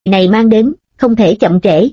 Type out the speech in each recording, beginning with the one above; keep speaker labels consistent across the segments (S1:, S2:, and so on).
S1: này mang đến, không thể chậm trễ.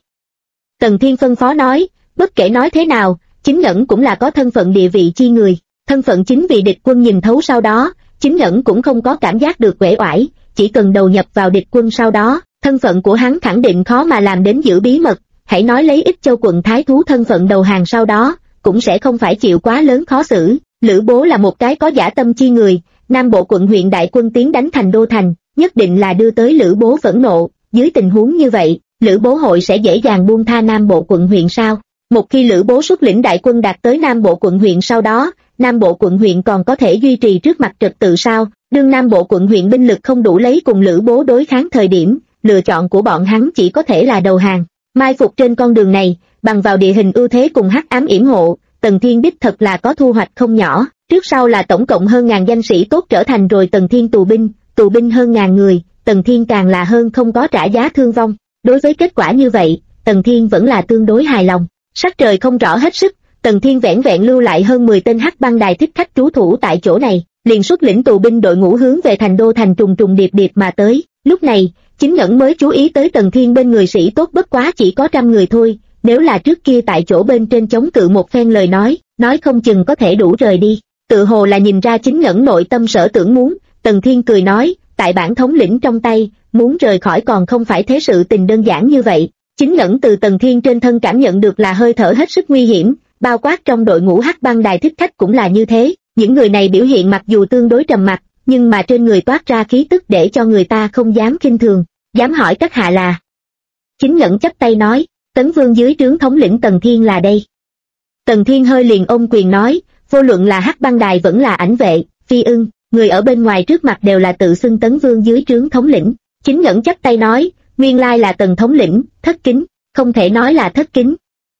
S1: Tần Thiên phân phó nói, bất kể nói thế nào, Chính Ngẩn cũng là có thân phận địa vị chi người, thân phận chính vì địch quân nhìn thấu sau đó, Chính Ngẩn cũng không có cảm giác được uể oải, chỉ cần đầu nhập vào địch quân sau đó, thân phận của hắn khẳng định khó mà làm đến giữ bí mật, hãy nói lấy Ích Châu quận thái thú thân phận đầu hàng sau đó, cũng sẽ không phải chịu quá lớn khó xử. Lữ Bố là một cái có dã tâm chi người, Nam Bộ quận huyện đại quân tiến đánh thành đô thành, nhất định là đưa tới Lữ Bố phẫn nộ, dưới tình huống như vậy, Lữ Bố hội sẽ dễ dàng buông tha Nam Bộ quận huyện sao? Một khi Lữ Bố xuất lĩnh đại quân đạt tới Nam Bộ quận huyện sau đó, Nam Bộ quận huyện còn có thể duy trì trước mặt trật tự sao? Đương Nam Bộ quận huyện binh lực không đủ lấy cùng Lữ Bố đối kháng thời điểm, lựa chọn của bọn hắn chỉ có thể là đầu hàng. Mai phục trên con đường này, bằng vào địa hình ưu thế cùng hắc ám yểm hộ, Tần Thiên đích thật là có thu hoạch không nhỏ. Trước sau là tổng cộng hơn ngàn danh sĩ tốt trở thành rồi Tần Thiên tù binh hơn ngàn người, Tần Thiên càng là hơn không có trả giá thương vong. Đối với kết quả như vậy, Tần Thiên vẫn là tương đối hài lòng. Sắc trời không rõ hết sức, Tần Thiên vẻn vẹn lưu lại hơn 10 tên hắc băng đài thích khách trú thủ tại chỗ này, liền xuất lĩnh tù binh đội ngũ hướng về thành đô thành trùng trùng điệp điệp mà tới. Lúc này, Chính Ngẩn mới chú ý tới Tần Thiên bên người sĩ tốt bất quá chỉ có 100 người thôi, nếu là trước kia tại chỗ bên trên chống cự một phen lời nói không chừng có thể đủ rời đi. Tự hồ là nhìn ra Chính Ngẩn nội tâm sở tưởng muốn, Tần Thiên cười nói, tại bản thống lĩnh trong tay, muốn rời khỏi còn không phải thế sự tình đơn giản như vậy. Chính Ngẩn từ Tần Thiên trên thân cảm nhận được là hơi thở hết sức nguy hiểm, bao quát trong đội ngũ hắc băng đài thích khách cũng là như thế. Những người này biểu hiện mặc dù tương đối trầm mặc, nhưng mà trên người toát ra khí tức để cho người ta không dám khinh thường. Dám hỏi các hạ là? Chính Ngẩn chắp tay nói, Tấn Vương dưới trướng thống lĩnh Tần Thiên là đây. Tần Thiên hơi liền ôm quyền nói, vô luận là hắc băng đài vẫn là ảnh vệ, Phi Ưng, người ở bên ngoài trước mặt đều là tự xưng Tấn Vương dưới trướng thống lĩnh. Chính Ngẩn chắp tay nói, nguyên lai là Tần thống lĩnh, thất kính, không thể nói là thất kính.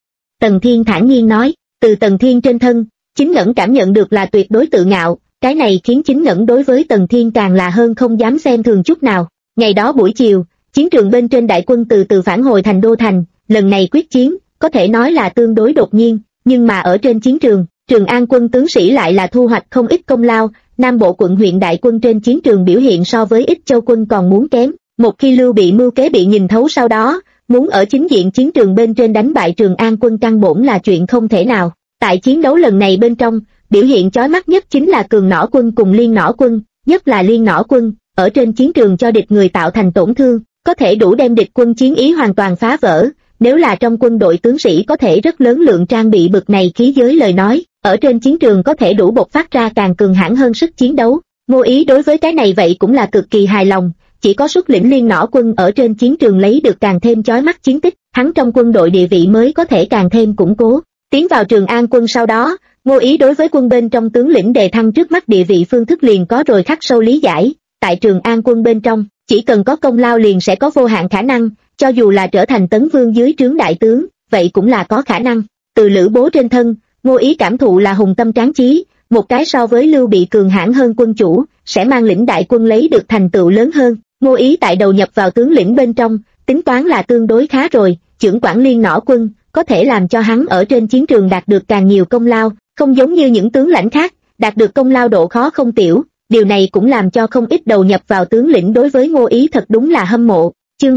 S1: Tần Thiên thản nhiên nói, từ Tần Thiên trên thân, Chính Ngẩn cảm nhận được là tuyệt đối tự ngạo, cái này khiến Chính Ngẩn đối với Tần Thiên càng là hơn không dám xem thường chút nào. Ngày đó buổi chiều, chiến trường bên trên đại quân từ từ phản hồi thành đô thành, lần này quyết chiến, có thể nói là tương đối đột nhiên, nhưng mà ở trên chiến trường, Trường An quân tướng sĩ lại là thu hoạch không ít công lao, Nam Bộ quận huyện đại quân trên chiến trường biểu hiện so với Ích Châu quân còn muốn kém. Một khi Lưu Bị mưu kế bị nhìn thấu sau đó, muốn ở chính diện chiến trường bên trên đánh bại Trường An quân căn bổn là chuyện không thể nào. Tại chiến đấu lần này bên trong, biểu hiện chói mắt nhất chính là Cường Nỏ quân cùng Liên Nỏ quân, nhất là Liên Nỏ quân, ở trên chiến trường cho địch người tạo thành tổn thương, có thể đủ đem địch quân chiến ý hoàn toàn phá vỡ. Nếu là trong quân đội tướng sĩ có thể rất lớn lượng trang bị bực này khí giới lời nói, ở trên chiến trường có thể đủ bộc phát ra càng cường hãn hơn sức chiến đấu. Ngô Ý đối với cái này vậy cũng là cực kỳ hài lòng, chỉ có xuất lĩnh Liên Nỏ quân ở trên chiến trường lấy được càng thêm chói mắt chiến tích, hắn trong quân đội địa vị mới có thể càng thêm củng cố. Tiến vào Trường An quân sau đó, Ngô Ý đối với quân bên trong tướng lĩnh đề thăng trước mắt địa vị phương thức liền có rồi khắc sâu lý giải. Tại Trường An quân bên trong, chỉ cần có công lao liền sẽ có vô hạn khả năng, cho dù là trở thành Tấn Vương dưới trướng đại tướng, vậy cũng là có khả năng. Từ Lữ Bố trên thân, Ngô Ý cảm thụ là hùng tâm tráng chí, một cái so với Lưu Bị cường hãn hơn quân chủ, sẽ mang lĩnh đại quân lấy được thành tựu lớn hơn. Ngô Ý tại đầu nhập vào tướng lĩnh bên trong, tính toán là tương đối khá rồi, chưởng quản Liên Nỏ quân, có thể làm cho hắn ở trên chiến trường đạt được càng nhiều công lao, không giống như những tướng lãnh khác, đạt được công lao độ khó không tiểu. Điều này cũng làm cho không ít đầu nhập vào tướng lĩnh đối với Ngô Ý thật đúng là hâm mộ. Chương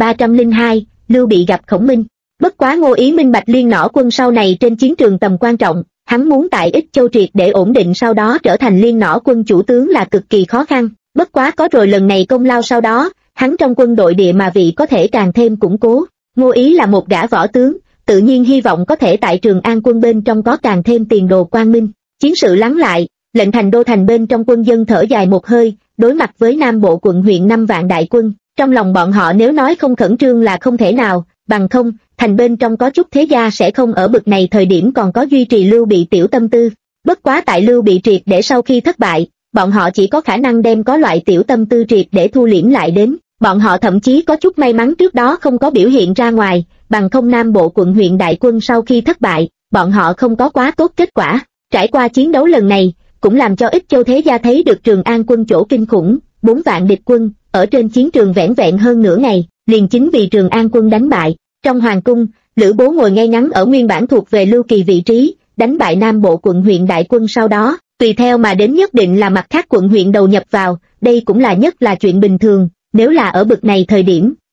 S1: 2302, Lưu Bị gặp Khổng Minh. Bất quá Ngô Ý minh bạch Liên Nỏ quân sau này trên chiến trường tầm quan trọng, hắn muốn tại Ích Châu triệt để ổn định sau đó trở thành Liên Nỏ quân chủ tướng là cực kỳ khó khăn. Bất quá có rồi lần này công lao sau đó, hắn trong quân đội địa mà vị có thể càng thêm củng cố. Ngô Ý là một gã võ tướng, tự nhiên hy vọng có thể tại Trường An quân bên trong có càng thêm tiền đồ quang minh. Chiến sự lắng lại, lệnh thành đô thành bên trong quân dân thở dài một hơi, đối mặt với Nam Bộ quận huyện 5 vạn đại quân, trong lòng bọn họ nếu nói không khẩn trương là không thể nào, bằng không, thành bên trong có chút thế gia sẽ không ở bực này thời điểm còn có duy trì Lưu Bị tiểu tâm tư. Bất quá tại Lưu Bị triệt để sau khi thất bại, bọn họ chỉ có khả năng đem có loại tiểu tâm tư triệt để thu liễm lại đến. Bọn họ thậm chí có chút may mắn trước đó không có biểu hiện ra ngoài, bằng không Nam Bộ quận huyện đại quân sau khi thất bại, bọn họ không có quá tốt kết quả. Trải qua chiến đấu lần này, cũng làm cho Ích Châu thế gia thấy được Trường An quân chỗ kinh khủng, 4 vạn địch quân, ở trên chiến trường vẻn vẹn hơn nửa ngày, liền chính vì Trường An quân đánh bại. Trong hoàng cung, Lữ Bố ngồi ngay ngắn ở nguyên bản thuộc về Lưu Kỳ vị trí, đánh bại Nam Bộ quận huyện đại quân sau đó, tùy theo mà đến nhất định là mặt khác quận huyện đầu nhập vào, đây cũng là nhất là chuyện bình thường, nếu là ở bực này thời điểm,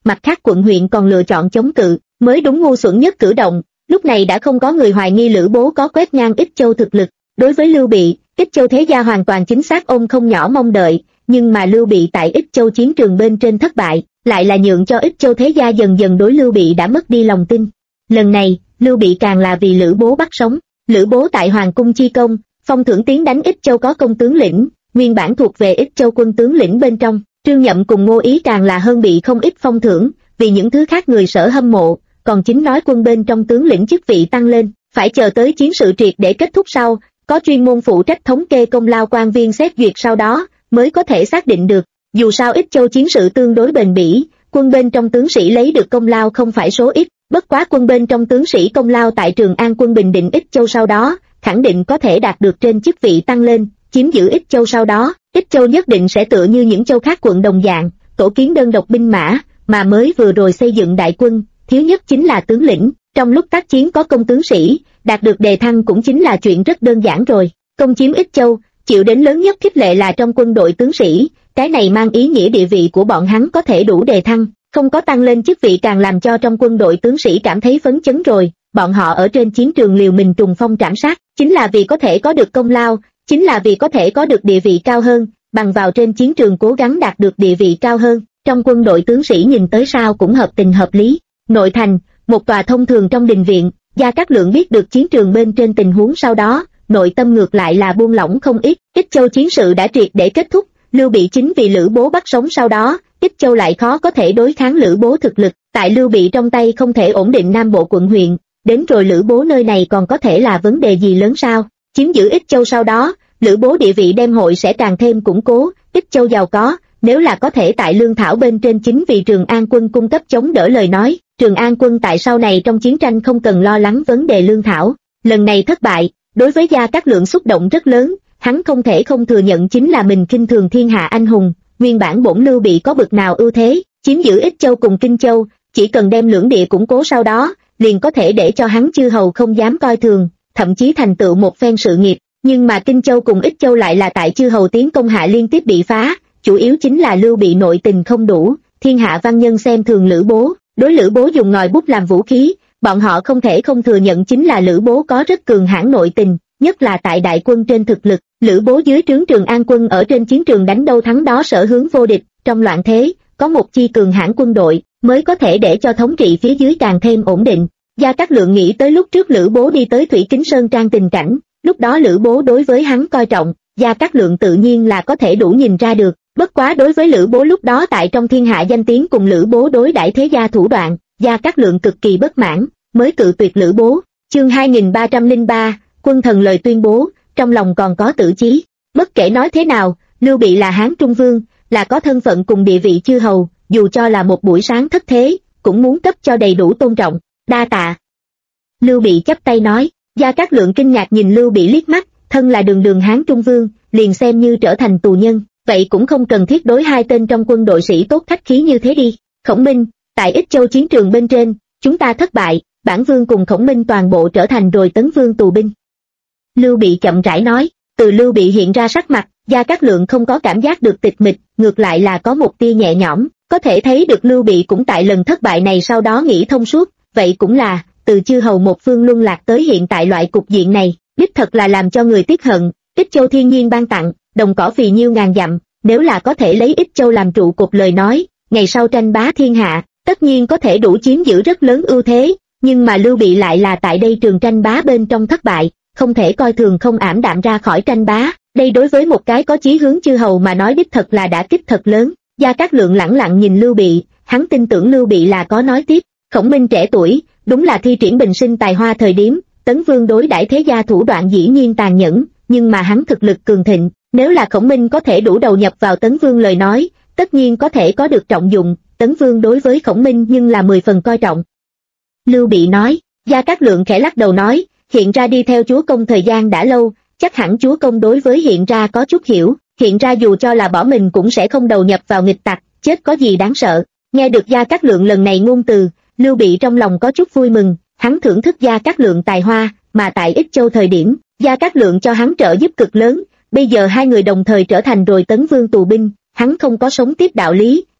S1: mặt khác quận huyện còn lựa chọn chống cự, mới đúng ngu xuẩn nhất cử động. Lúc này đã không có người hoài nghi Lữ Bố có quét ngang Ích Châu thực lực. Đối với Lưu Bị, Ích Châu thế gia hoàn toàn chính xác ôm không nhỏ mong đợi, nhưng mà Lưu Bị tại Ích Châu chiến trường bên trên thất bại, lại là nhượng cho Ích Châu thế gia dần dần đối Lưu Bị đã mất đi lòng tin. Lần này, Lưu Bị càng là vì Lữ Bố bắt sống. Lữ Bố tại Hoàng cung chi công, phong thưởng tiến đánh Ích Châu có công tướng lĩnh, nguyên bản thuộc về Ích Châu quân tướng lĩnh bên trong. Trương Nhậm cùng Ngô Ý càng là hơn bị không ít phong thưởng, vì những thứ khác người Sở hâm mộ, còn chính nói quân bên trong tướng lĩnh chức vị tăng lên, phải chờ tới chiến sự triệt để kết thúc sau, có chuyên môn phụ trách thống kê công lao quan viên xét duyệt sau đó, mới có thể xác định được. Dù sao Ích Châu chiến sự tương đối bền bỉ, quân bên trong tướng sĩ lấy được công lao không phải số ít, bất quá quân bên trong tướng sĩ công lao tại Trường An quân bình định Ích Châu sau đó, khẳng định có thể đạt được trên chức vị tăng lên, chiếm giữ Ích Châu sau đó, Ích Châu nhất định sẽ tựa như những châu khác quận đồng dạng, tổ kiến đơn độc binh mã, mà mới vừa rồi xây dựng đại quân, thiếu nhất chính là tướng lĩnh, trong lúc tác chiến có công tướng sĩ, đạt được đề thăng cũng chính là chuyện rất đơn giản rồi. Công chiếm Ích Châu, chịu đến lớn nhất khích lệ là trong quân đội tướng sĩ, cái này mang ý nghĩa địa vị của bọn hắn có thể đủ đề thăng, không có tăng lên chức vị càng làm cho trong quân đội tướng sĩ cảm thấy phấn chấn rồi. Bọn họ ở trên chiến trường liều mình trùng phong trảm sát, chính là vì có thể có được công lao, chính là vì có thể có được địa vị cao hơn, bằng vào trên chiến trường cố gắng đạt được địa vị cao hơn. Trong quân đội tướng sĩ nhìn tới sao cũng hợp tình hợp lý. Nội thành, một tòa thông thường trong đình viện, Gia Cát Lượng biết được chiến trường bên trên tình huống sau đó, nội tâm ngược lại là buông lỏng không ít. Ích Châu chiến sự đã triệt để kết thúc, Lưu Bị chính vì Lữ Bố bắt sống sau đó, Ích Châu lại khó có thể đối kháng Lữ Bố thực lực, tại Lưu Bị trong tay không thể ổn định Nam Bộ quận huyện, đến rồi Lữ Bố nơi này còn có thể là vấn đề gì lớn sao? Chiếm giữ Ích Châu sau đó, Lữ Bố địa vị đem hội sẽ càng thêm củng cố. Ích Châu giàu có, nếu là có thể tại lương thảo bên trên chính vì Trường An quân cung cấp chống đỡ lời nói, Trường An quân tại sau này trong chiến tranh không cần lo lắng vấn đề lương thảo. Lần này thất bại, đối với Gia Cát Lượng xúc động rất lớn, hắn không thể không thừa nhận chính là mình khinh thường thiên hạ anh hùng. Nguyên bản bổn Lưu Bị có bực nào ưu thế, chiếm giữ Ích Châu cùng Kinh Châu, chỉ cần đem lưỡng địa củng cố sau đó, liền có thể để cho hắn chư hầu không dám coi thường, thậm chí thành tựu một phen sự nghiệp. Nhưng mà Kinh Châu cùng Ích Châu lại là tại chư hầu tiến công hạ liên tiếp bị phá, chủ yếu chính là Lưu Bị nội tình không đủ, thiên hạ văn nhân xem thường Lữ Bố, đối Lữ Bố dùng ngòi bút làm vũ khí, bọn họ không thể không thừa nhận chính là Lữ Bố có rất cường hãn nội tình, nhất là tại đại quân trên thực lực. Lữ Bố dưới trướng Trường An quân ở trên chiến trường đánh đâu thắng đó sở hướng vô địch, trong loạn thế, có một chi cường hãn quân đội, mới có thể để cho thống trị phía dưới càng thêm ổn định. Gia Cát Lượng nghĩ tới lúc trước Lữ Bố đi tới Thủy Kính Sơn Trang tình cảnh, lúc đó Lữ Bố đối với hắn coi trọng, Gia Cát Lượng tự nhiên là có thể đủ nhìn ra được. Bất quá đối với Lữ Bố lúc đó tại trong thiên hạ danh tiếng cùng Lữ Bố đối đãi thế gia thủ đoạn, Gia Cát Lượng cực kỳ bất mãn, mới cự tuyệt Lữ Bố. Chương 2303, quân thần lời tuyên bố, trong lòng còn có tử chí. Bất kể nói thế nào, Lưu Bị là Hán Trung Vương, là có thân phận cùng địa vị chư hầu, dù cho là một buổi sáng thất thế, cũng muốn cấp cho đầy đủ tôn trọng. Đa tạ. Lưu Bị chắp tay nói. Gia Cát Lượng kinh ngạc nhìn Lưu Bị liếc mắt, thân là đường đường Hán Trung Vương, liền xem như trở thành tù nhân, vậy cũng không cần thiết đối hai tên trong quân đội sĩ tốt khách khí như thế đi. Khổng Minh, tại Ích Châu chiến trường bên trên, chúng ta thất bại, bản vương cùng Khổng Minh toàn bộ trở thành rồi Tấn Vương tù binh. Lưu Bị chậm rãi nói. Từ Lưu Bị hiện ra sắc mặt, Gia Cát Lượng không có cảm giác được tịch mịch, ngược lại là có một tia nhẹ nhõm, có thể thấy được Lưu Bị cũng tại lần thất bại này sau đó nghĩ thông suốt, vậy cũng là, từ chư hầu một phương luân lạc tới hiện tại loại cục diện này, đích thật là làm cho người tiếc hận. Ích Châu thiên nhiên ban tặng, đồng cỏ phì nhiêu ngàn dặm, nếu là có thể lấy Ích Châu làm trụ cột lời nói, ngày sau tranh bá thiên hạ, tất nhiên có thể đủ chiếm giữ rất lớn ưu thế, nhưng mà Lưu Bị lại là tại đây trường tranh bá bên trong thất bại, không thể coi thường không ảm đạm ra khỏi tranh bá, đây đối với một cái có chí hướng chư hầu mà nói đích thật là đả kích thật lớn. Gia Cát Lượng lẳng lặng nhìn Lưu Bị, hắn tin tưởng Lưu Bị là có nói tiếp. Khổng Minh trẻ tuổi, đúng là thi triển bình sinh tài hoa thời điểm, Tấn Vương đối đãi thế gia thủ đoạn dĩ nhiên tàn nhẫn, nhưng mà hắn thực lực cường thịnh, nếu là Khổng Minh có thể đủ đầu nhập vào Tấn Vương lời nói, tất nhiên có thể có được trọng dụng. Tấn Vương đối với Khổng Minh nhưng là 10 phần coi trọng. Lưu Bị nói. Gia Cát Lượng khẽ lắc đầu nói, hiện ra đi theo chúa công thời gian đã lâu, chắc hẳn chúa công đối với hiện ra có chút hiểu, hiện ra dù cho là bỏ mình cũng sẽ không đầu nhập vào nghịch tặc, chết có gì đáng sợ. Nghe được Gia Cát Lượng lần này ngôn từ, Lưu Bị trong lòng có chút vui mừng, hắn thưởng thức Gia Cát Lượng tài hoa, mà tại Ích Châu thời điểm, Gia Cát Lượng cho hắn trợ giúp cực lớn, bây giờ hai người đồng thời trở thành rồi Tấn Vương tù binh, hắn không có sống tiếp đạo lý,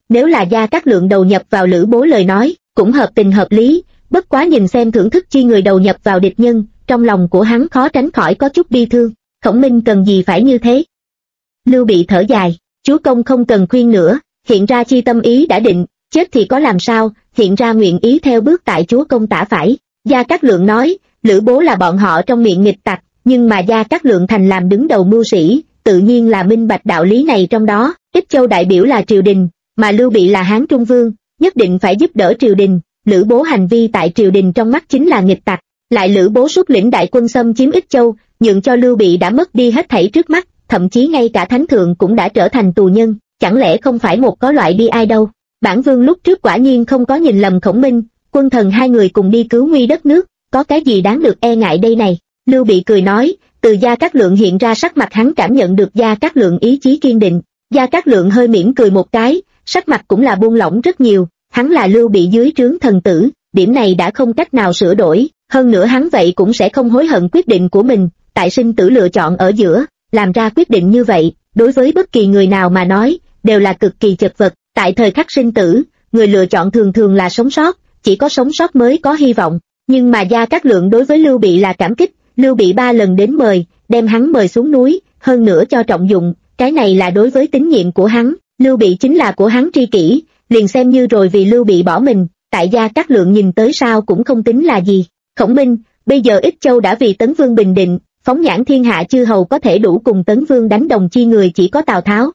S1: nếu là Gia Cát Lượng đầu nhập vào Lữ Bố lời nói, cũng hợp tình hợp lý, bất quá nhìn xem thưởng thức chi người đầu nhập vào địch nhân, trong lòng của hắn khó tránh khỏi có chút bi thương. Khổng Minh cần gì phải như thế? Lưu Bị thở dài, chúa công không cần khuyên nữa, hiện ra chi tâm ý đã định, chết thì có làm sao, hiện ra nguyện ý theo bước tại chúa công tả phải. Gia Cát Lượng nói, Lữ Bố là bọn họ trong miệng nghịch tặc, nhưng mà Gia Cát Lượng thành làm đứng đầu mưu sĩ, tự nhiên là minh bạch đạo lý này trong đó. Ích Châu đại biểu là triều đình, mà Lưu Bị là Hán Trung Vương, nhất định phải giúp đỡ triều đình. Lữ Bố hành vi tại triều đình trong mắt chính là nghịch tặc, lại Lữ Bố xuất lĩnh đại quân xâm chiếm Ích Châu, nhượng cho Lưu Bị đã mất đi hết thảy trước mắt, thậm chí ngay cả thánh thượng cũng đã trở thành tù nhân, chẳng lẽ không phải một có loại bi ai đâu. Bản vương lúc trước quả nhiên không có nhìn lầm Khổng Minh, quân thần hai người cùng đi cứu nguy đất nước, có cái gì đáng được e ngại đây này. Lưu Bị cười nói, từ Gia Cát Lượng hiện ra sắc mặt hắn cảm nhận được Gia Cát Lượng ý chí kiên định. Gia Cát Lượng hơi mỉm cười một cái, sắc mặt cũng là buông lỏng rất nhiều, hắn là Lưu Bị dưới trướng thần tử, điểm này đã không cách nào sửa đổi, hơn nữa hắn vậy cũng sẽ không hối hận quyết định của mình, tại sinh tử lựa chọn ở giữa, làm ra quyết định như vậy, đối với bất kỳ người nào mà nói, đều là cực kỳ chật vật. Tại thời khắc sinh tử, người lựa chọn thường thường là sống sót, chỉ có sống sót mới có hy vọng, nhưng mà Gia Cát Lượng đối với Lưu Bị là cảm kích, Lưu Bị 3 lần đến mời, đem hắn mời xuống núi, hơn nữa cho trọng dụng, cái này là đối với tín nhiệm của hắn, Lưu Bị chính là của hắn tri kỷ, liền xem như rồi vì Lưu Bị bỏ mình, tại Gia Cát Lượng nhìn tới sao cũng không tính là gì. Khổng Minh, bây giờ Ích Châu đã vì Tấn Vương bình định, phóng nhãn thiên hạ chư hầu có thể đủ cùng Tấn Vương đánh đồng chi người chỉ có Tào Tháo.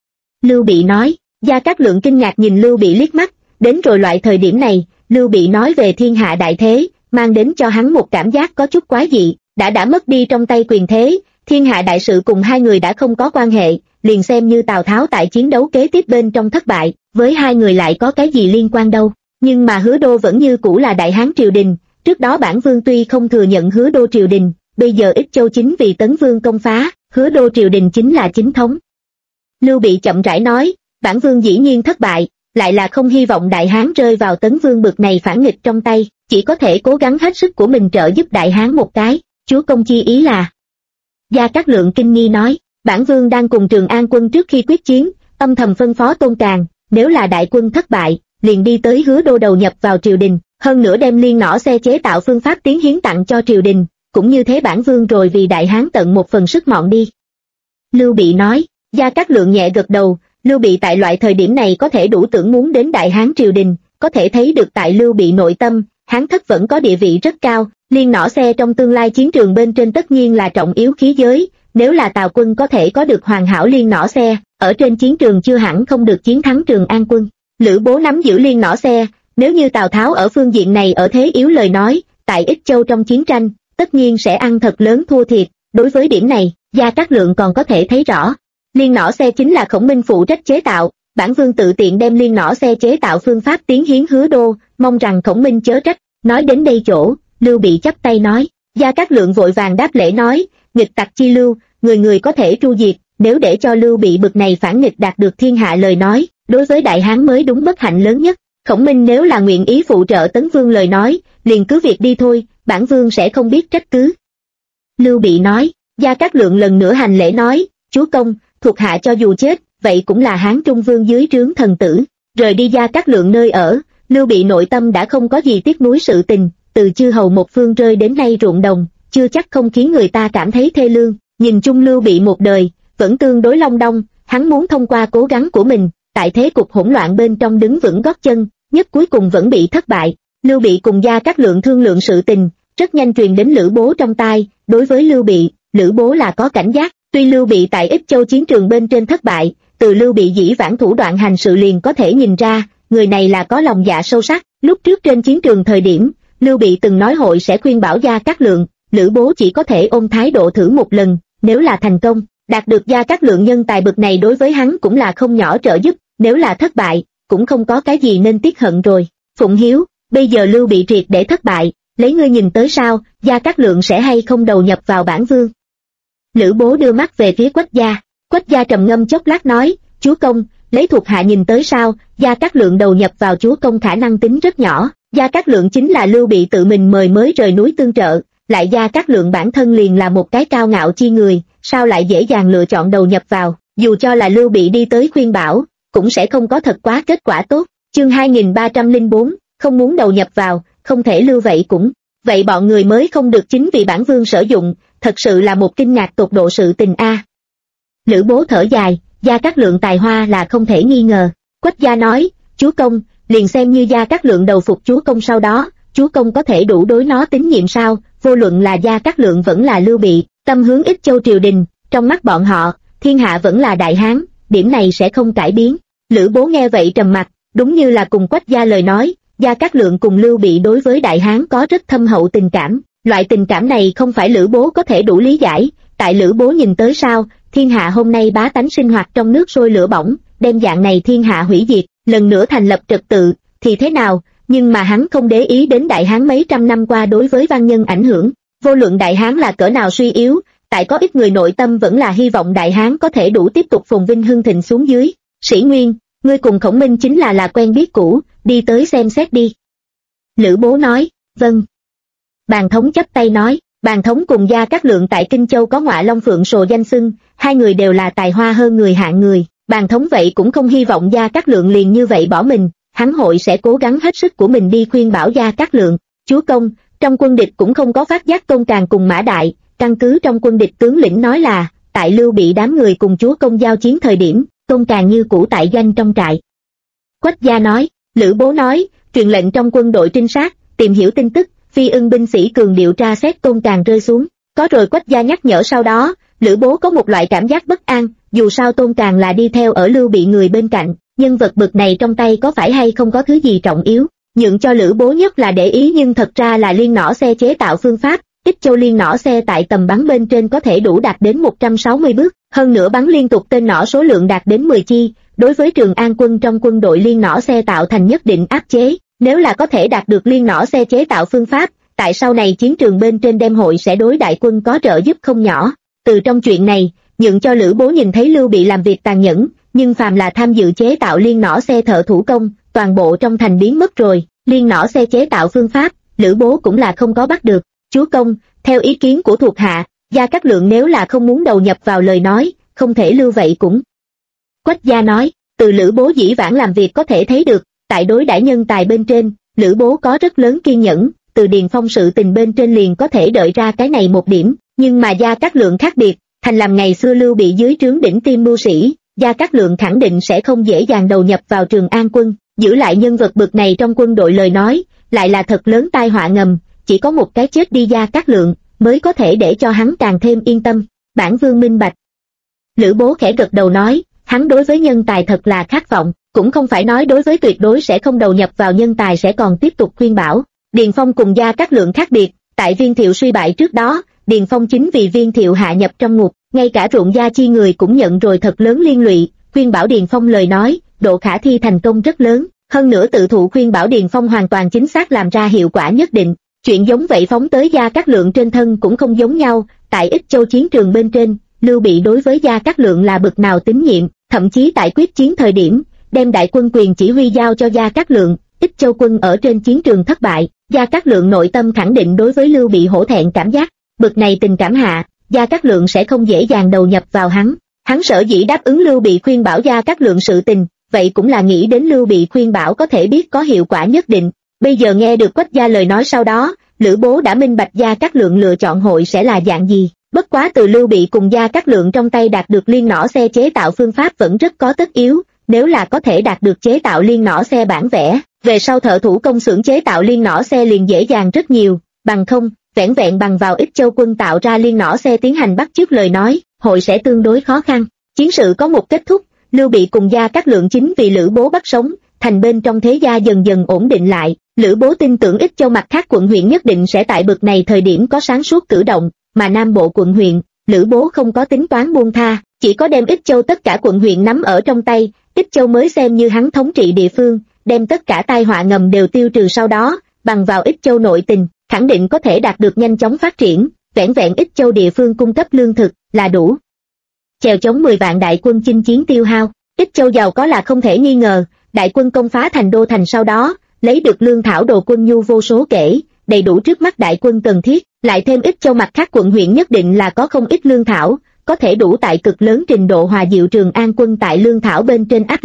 S1: Lưu Bị nói. Gia Cát Lượng kinh ngạc nhìn Lưu Bị liếc mắt, đến rồi loại thời điểm này, Lưu Bị nói về thiên hạ đại thế, mang đến cho hắn một cảm giác có chút quái dị, đã mất đi trong tay quyền thế, thiên hạ đại sự cùng hai người đã không có quan hệ, liền xem như Tào Tháo tại chiến đấu kế tiếp bên trong thất bại, với hai người lại có cái gì liên quan đâu. Nhưng mà Hứa Đô vẫn như cũ là đại hán triều đình, trước đó bản vương tuy không thừa nhận Hứa Đô triều đình, bây giờ Ích Châu chính vì Tấn Vương công phá, Hứa Đô triều đình chính là chính thống. Lưu Bị chậm rãi nói, bản vương dĩ nhiên thất bại, lại là không hy vọng đại hán rơi vào Tấn Vương bực này phản nghịch trong tay, chỉ có thể cố gắng hết sức của mình trợ giúp đại hán một cái. Chúa công chi ý là? Gia Cát Lượng kinh nghi nói, bản vương đang cùng Trường An quân trước khi quyết chiến, âm thầm phân phó Tôn Càn, nếu là đại quân thất bại, liền đi tới Hứa Đô đầu nhập vào triều đình, hơn nữa đem liên nỏ xe chế tạo phương pháp tiến hiến tặng cho triều đình, cũng như thế bản vương rồi vì đại hán tận một phần sức mọn đi. Lưu Bị nói. Gia Cát Lượng nhẹ gật đầu, Lưu Bị tại loại thời điểm này có thể đủ tưởng muốn đến đại hán triều đình, có thể thấy được tại Lưu Bị nội tâm, hán thất vẫn có địa vị rất cao, liên nỏ xe trong tương lai chiến trường bên trên tất nhiên là trọng yếu khí giới, nếu là Tào quân có thể có được hoàn hảo liên nỏ xe, ở trên chiến trường chưa hẳn không được chiến thắng Trường An quân. Lữ Bố nắm giữ liên nỏ xe, nếu như Tào Tháo ở phương diện này ở thế yếu lời nói, tại Ích Châu trong chiến tranh, tất nhiên sẽ ăn thật lớn thua thiệt, đối với điểm này, Gia Cát Lượng còn có thể thấy rõ. Liên nỏ xe chính là Khổng Minh phụ trách chế tạo, bản vương tự tiện đem liên nỏ xe chế tạo phương pháp tiến hiến Hứa Đô, mong rằng Khổng Minh chớ trách. Nói đến đây chỗ, Lưu Bị chắp tay nói, Gia Cát Lượng vội vàng đáp lễ nói, nghịch tặc chi lưu, người người có thể tru diệt, nếu để cho Lưu Bị bực này phản nghịch đạt được thiên hạ lời nói, đối với đại hán mới đúng bất hạnh lớn nhất. Khổng Minh nếu là nguyện ý phụ trợ Tấn Vương lời nói, liền cứ việc đi thôi, bản vương sẽ không biết trách cứ. Lưu Bị nói. Gia Cát Lượng lần nữa hành lễ nói, chúa công, thuộc hạ cho dù chết, vậy cũng là Hán Trung Vương dưới trướng thần tử. Rời đi Gia Cát Lượng nơi ở, Lưu Bị nội tâm đã không có gì tiếc nuối sự tình, từ chư hầu một phương rơi đến nay ruộng đồng, chưa chắc không khiến người ta cảm thấy thê lương. Nhìn chung Lưu Bị một đời, vẫn tương đối long đong, hắn muốn thông qua cố gắng của mình, tại thế cục hỗn loạn bên trong đứng vững gót chân, nhất cuối cùng vẫn bị thất bại. Lưu Bị cùng Gia Cát Lượng thương lượng sự tình, rất nhanh truyền đến Lữ Bố trong tai. Đối với Lưu Bị, Lữ Bố là có cảnh giác, tuy Lưu Bị tại Ích Châu chiến trường bên trên thất bại, từ Lưu Bị dĩ vãng thủ đoạn hành sự liền có thể nhìn ra, người này là có lòng dạ sâu sắc. Lúc trước trên chiến trường thời điểm, Lưu Bị từng nói hội sẽ khuyên bảo Gia Cát Lượng, Lữ Bố chỉ có thể ôm thái độ thử một lần, nếu là thành công, đạt được Gia Cát Lượng nhân tài bực này đối với hắn cũng là không nhỏ trợ giúp, nếu là thất bại, cũng không có cái gì nên tiếc hận rồi. Phụng Hiếu, bây giờ Lưu Bị triệt để thất bại, lấy ngươi nhìn tới sao, Gia Cát Lượng sẽ hay không đầu nhập vào bản vương? Lữ Bố đưa mắt về phía Quách Gia, Quách Gia trầm ngâm chốc lát nói, chúa công, lấy thuộc hạ nhìn tới sao, Gia Cát Lượng đầu nhập vào chúa công khả năng tính rất nhỏ, Gia Cát Lượng chính là Lưu Bị tự mình mời mới rời núi tương trợ, lại Gia Cát Lượng bản thân liền là một cái cao ngạo chi người, sao lại dễ dàng lựa chọn đầu nhập vào, dù cho là Lưu Bị đi tới khuyên bảo, cũng sẽ không có thật quá kết quả tốt. Chương 2304, không muốn đầu nhập vào, không thể lưu vậy cũng. Vậy bọn người mới không được chính vì bản vương sử dụng, thật sự là một kinh ngạc tột độ sự tình a. Lữ Bố thở dài, Gia Cát Lượng tài hoa là không thể nghi ngờ. Quách gia nói, chúa công, liền xem như Gia Cát Lượng đầu phục chúa công sau đó, chúa công có thể đủ đối nó tín nhiệm sao? Vô luận là Gia Cát Lượng vẫn là Lưu Bị, tâm hướng Ích Châu triều đình, trong mắt bọn họ, thiên hạ vẫn là Đại Hán, điểm này sẽ không cải biến. Lữ Bố nghe vậy trầm mặt, đúng như là cùng Quách gia lời nói, Gia Cát Lượng cùng Lưu Bị đối với Đại Hán có rất thâm hậu tình cảm, loại tình cảm này không phải Lữ Bố có thể đủ lý giải. Tại Lữ Bố nhìn tới sao, thiên hạ hôm nay bá tánh sinh hoạt trong nước sôi lửa bỏng, đem dạng này thiên hạ hủy diệt, lần nữa thành lập trật tự, thì thế nào? Nhưng mà hắn không để ý đến Đại Hán mấy trăm năm qua đối với văn nhân ảnh hưởng. Vô luận Đại Hán là cỡ nào suy yếu, tại có ít người nội tâm vẫn là hy vọng Đại Hán có thể đủ tiếp tục phồn vinh hưng thịnh xuống dưới. Sĩ Nguyên, ngươi cùng Khổng Minh chính là quen biết cũ, đi tới xem xét đi. Lữ Bố nói, vâng. Bàn thống chắp tay nói, Bàn thống cùng Gia Cát Lượng tại Kinh Châu có ngọa long phượng sồ danh xưng, hai người đều là tài hoa hơn người hạng người. Bàn thống vậy cũng không hy vọng Gia Cát Lượng liền như vậy bỏ mình, hắn hội sẽ cố gắng hết sức của mình đi khuyên bảo Gia Cát Lượng. Chúa công, trong quân địch cũng không có phát giác Tôn Càn cùng Mã Đại, căn cứ trong quân địch tướng lĩnh nói là, tại Lưu Bị đám người cùng chúa công giao chiến thời điểm, Tôn Càn như cũ tại doanh trong trại. Quách gia nói, Lữ Bố nói, truyền lệnh trong quân đội trinh sát, tìm hiểu tin tức, phi ưng binh sĩ cường điệu tra xét Tôn Càn rơi xuống. Có rồi Quách gia nhắc nhở sau đó, Lữ Bố có một loại cảm giác bất an, dù sao Tôn Càn là đi theo ở Lưu Bị người bên cạnh, nhân vật bực này trong tay có phải hay không có thứ gì trọng yếu. Nhượng cho Lữ Bố nhất là để ý nhưng thật ra là liên nỏ xe chế tạo phương pháp. Ích Châu liên nỏ xe tại tầm bắn bên trên có thể đủ đạt đến 160 bước, hơn nữa bắn liên tục tên nỏ số lượng đạt đến 10 chi, đối với Trường An quân trong quân đội liên nỏ xe tạo thành nhất định áp chế. Nếu là có thể đạt được liên nỏ xe chế tạo phương pháp, tại sau này chiến trường bên trên đem hội sẽ đối đại quân có trợ giúp không nhỏ. Từ trong chuyện này, nhượng cho Lữ Bố nhìn thấy Lưu Bị làm việc tàn nhẫn, nhưng phàm là tham dự chế tạo liên nỏ xe thợ thủ công, toàn bộ trong thành biến mất rồi. Liên nỏ xe chế tạo phương pháp, Lữ Bố cũng là không có bắt được. Chúa công, theo ý kiến của thuộc hạ, Gia Cát Lượng nếu là không muốn đầu nhập vào lời nói, không thể lưu vậy cũng. Quách gia nói, từ Lữ Bố dĩ vãng làm việc có thể thấy được, tại đối đãi nhân tài bên trên, Lữ Bố có rất lớn kiên nhẫn, từ Điền Phong sự tình bên trên liền có thể đợi ra cái này một điểm, nhưng mà Gia Cát Lượng khác biệt, thành làm ngày xưa Lưu Bị dưới trướng đỉnh tiêm mưu sĩ, Gia Cát Lượng khẳng định sẽ không dễ dàng đầu nhập vào Trường An quân, giữ lại nhân vật bực này trong quân đội lời nói, lại là thật lớn tai họa ngầm, chỉ có một cái chết đi Gia Cát Lượng, mới có thể để cho hắn càng thêm yên tâm. Bản vương minh bạch. Lữ Bố khẽ gật đầu nói, hắn đối với nhân tài thật là khát vọng, cũng không phải nói đối với tuyệt đối sẽ không đầu nhập vào nhân tài sẽ còn tiếp tục khuyên bảo. Điền Phong cùng Gia Cát Lượng khác biệt, tại Viên Thiệu suy bại trước đó, Điền Phong chính vì Viên Thiệu hạ nhập trong ngục, ngay cả ruộng gia chi người cũng nhận rồi thật lớn liên lụy, khuyên bảo Điền Phong lời nói, độ khả thi thành công rất lớn, hơn nữa tự thụ khuyên bảo Điền Phong hoàn toàn chính xác làm ra hiệu quả nhất định. Chuyện giống vậy phóng tới Gia Cát Lượng trên thân cũng không giống nhau, tại Ích Châu chiến trường bên trên, Lưu Bị đối với Gia Cát Lượng là bực nào tín nhiệm, thậm chí tại quyết chiến thời điểm, đem đại quân quyền chỉ huy giao cho Gia Cát Lượng, Ích Châu quân ở trên chiến trường thất bại, Gia Cát Lượng nội tâm khẳng định đối với Lưu Bị hổ thẹn cảm giác, bực này tình cảm hạ, Gia Cát Lượng sẽ không dễ dàng đầu nhập vào hắn. Hắn sở dĩ đáp ứng Lưu Bị khuyên bảo Gia Cát Lượng sự tình, vậy cũng là nghĩ đến Lưu Bị khuyên bảo có thể biết có hiệu quả nhất định. Bây giờ nghe được Quách gia lời nói sau đó, Lữ Bố đã minh bạch Gia Cát Lượng lựa chọn hội sẽ là dạng gì. Bất quá từ Lưu Bị cùng Gia Cát Lượng trong tay đạt được liên nỏ xe chế tạo phương pháp vẫn rất có tất yếu, nếu là có thể đạt được chế tạo liên nỏ xe bản vẽ, về sau thợ thủ công xưởng chế tạo liên nỏ xe liền dễ dàng rất nhiều, bằng không, vẻn vẹn bằng vào Ích Châu quân tạo ra liên nỏ xe tiến hành bắt chước lời nói, hội sẽ tương đối khó khăn. Chiến sự có một kết thúc, Lưu Bị cùng Gia Cát Lượng chính vì Lữ Bố bắt sống, thành bên trong thế gia dần dần ổn định lại. Lữ Bố tin tưởng Ích Châu mặt khác quận huyện nhất định sẽ tại bực này thời điểm có sáng suốt cử động, mà Nam Bộ quận huyện, Lữ Bố không có tính toán buông tha, chỉ có đem Ích Châu tất cả quận huyện nắm ở trong tay, Ích Châu mới xem như hắn thống trị địa phương, đem tất cả tai họa ngầm đều tiêu trừ sau đó, bằng vào Ích Châu nội tình, khẳng định có thể đạt được nhanh chóng phát triển, vẻn vẹn Ích Châu địa phương cung cấp lương thực là đủ. Chèo chống 10 vạn đại quân chinh chiến tiêu hao, Ích Châu giàu có là không thể nghi ngờ, đại quân công phá thành đô thành sau đó, lấy được lương thảo đồ quân nhu vô số kể, đầy đủ trước mắt đại quân cần thiết, lại thêm Ích Châu mặt khác quận huyện nhất định là có không ít lương thảo, có thể đủ tại cực lớn trình độ hòa dịu Trường An quân tại lương thảo bên trên áp lực.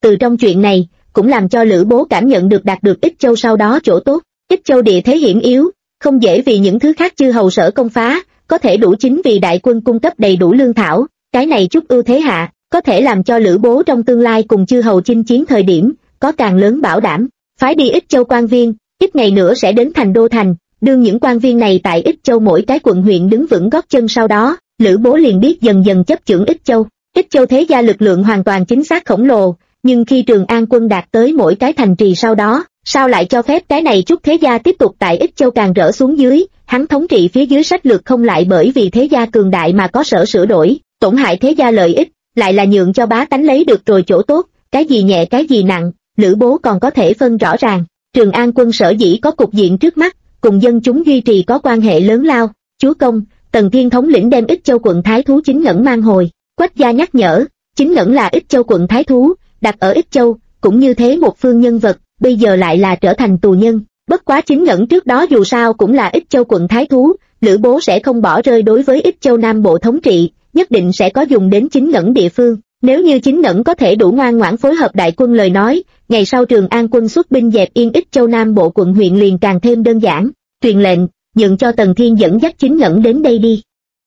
S1: Từ trong chuyện này, cũng làm cho Lữ Bố cảm nhận được đạt được Ích Châu sau đó chỗ tốt. Ích Châu địa thế hiểm yếu, không dễ vì những thứ khác chư hầu sở công phá, có thể đủ chính vì đại quân cung cấp đầy đủ lương thảo, cái này chút ưu thế hạ, có thể làm cho Lữ Bố trong tương lai cùng chư hầu chinh chiến thời điểm, có càng lớn bảo đảm. Phái đi Ích Châu quan viên, ít ngày nữa sẽ đến thành đô thành, đương những quan viên này tại Ích Châu mỗi cái quận huyện đứng vững gót chân sau đó, Lữ Bố liền biết dần dần chấp chưởng Ích Châu. Ích Châu thế gia lực lượng hoàn toàn chính xác khổng lồ, nhưng khi Trường An quân đạt tới mỗi cái thành trì sau đó, sao lại cho phép cái này chút thế gia tiếp tục tại Ích Châu càng rỡ xuống dưới, hắn thống trị phía dưới sách lược không lại bởi vì thế gia cường đại mà có sở sửa đổi, tổn hại thế gia lợi ích, lại là nhượng cho bá tánh lấy được rồi chỗ tốt, cái gì nhẹ cái gì nặng, Lữ Bố còn có thể phân rõ ràng. Trường An quân sở dĩ có cục diện trước mắt, cùng dân chúng duy trì có quan hệ lớn lao. Chúa công, Tần Thiên thống lĩnh đem Ích Châu quận thái thú Chính Ngẩn mang hồi. Quách gia nhắc nhở, Chính Ngẩn là Ích Châu quận thái thú, đặt ở Ích Châu, cũng như thế một phương nhân vật, bây giờ lại là trở thành tù nhân. Bất quá Chính Ngẩn trước đó dù sao cũng là Ích Châu quận thái thú, Lữ Bố sẽ không bỏ rơi đối với Ích Châu Nam Bộ thống trị, nhất định sẽ có dùng đến Chính Ngẩn địa phương. Nếu như Chính Ngẩn có thể đủ ngoan ngoãn phối hợp đại quân lời nói, ngày sau Trường An quân xuất binh dẹp yên Ích Châu Nam Bộ quận huyện liền càng thêm đơn giản. Truyền lệnh, nhượng cho Tần Thiên dẫn dắt Chính Ngẩn đến đây đi.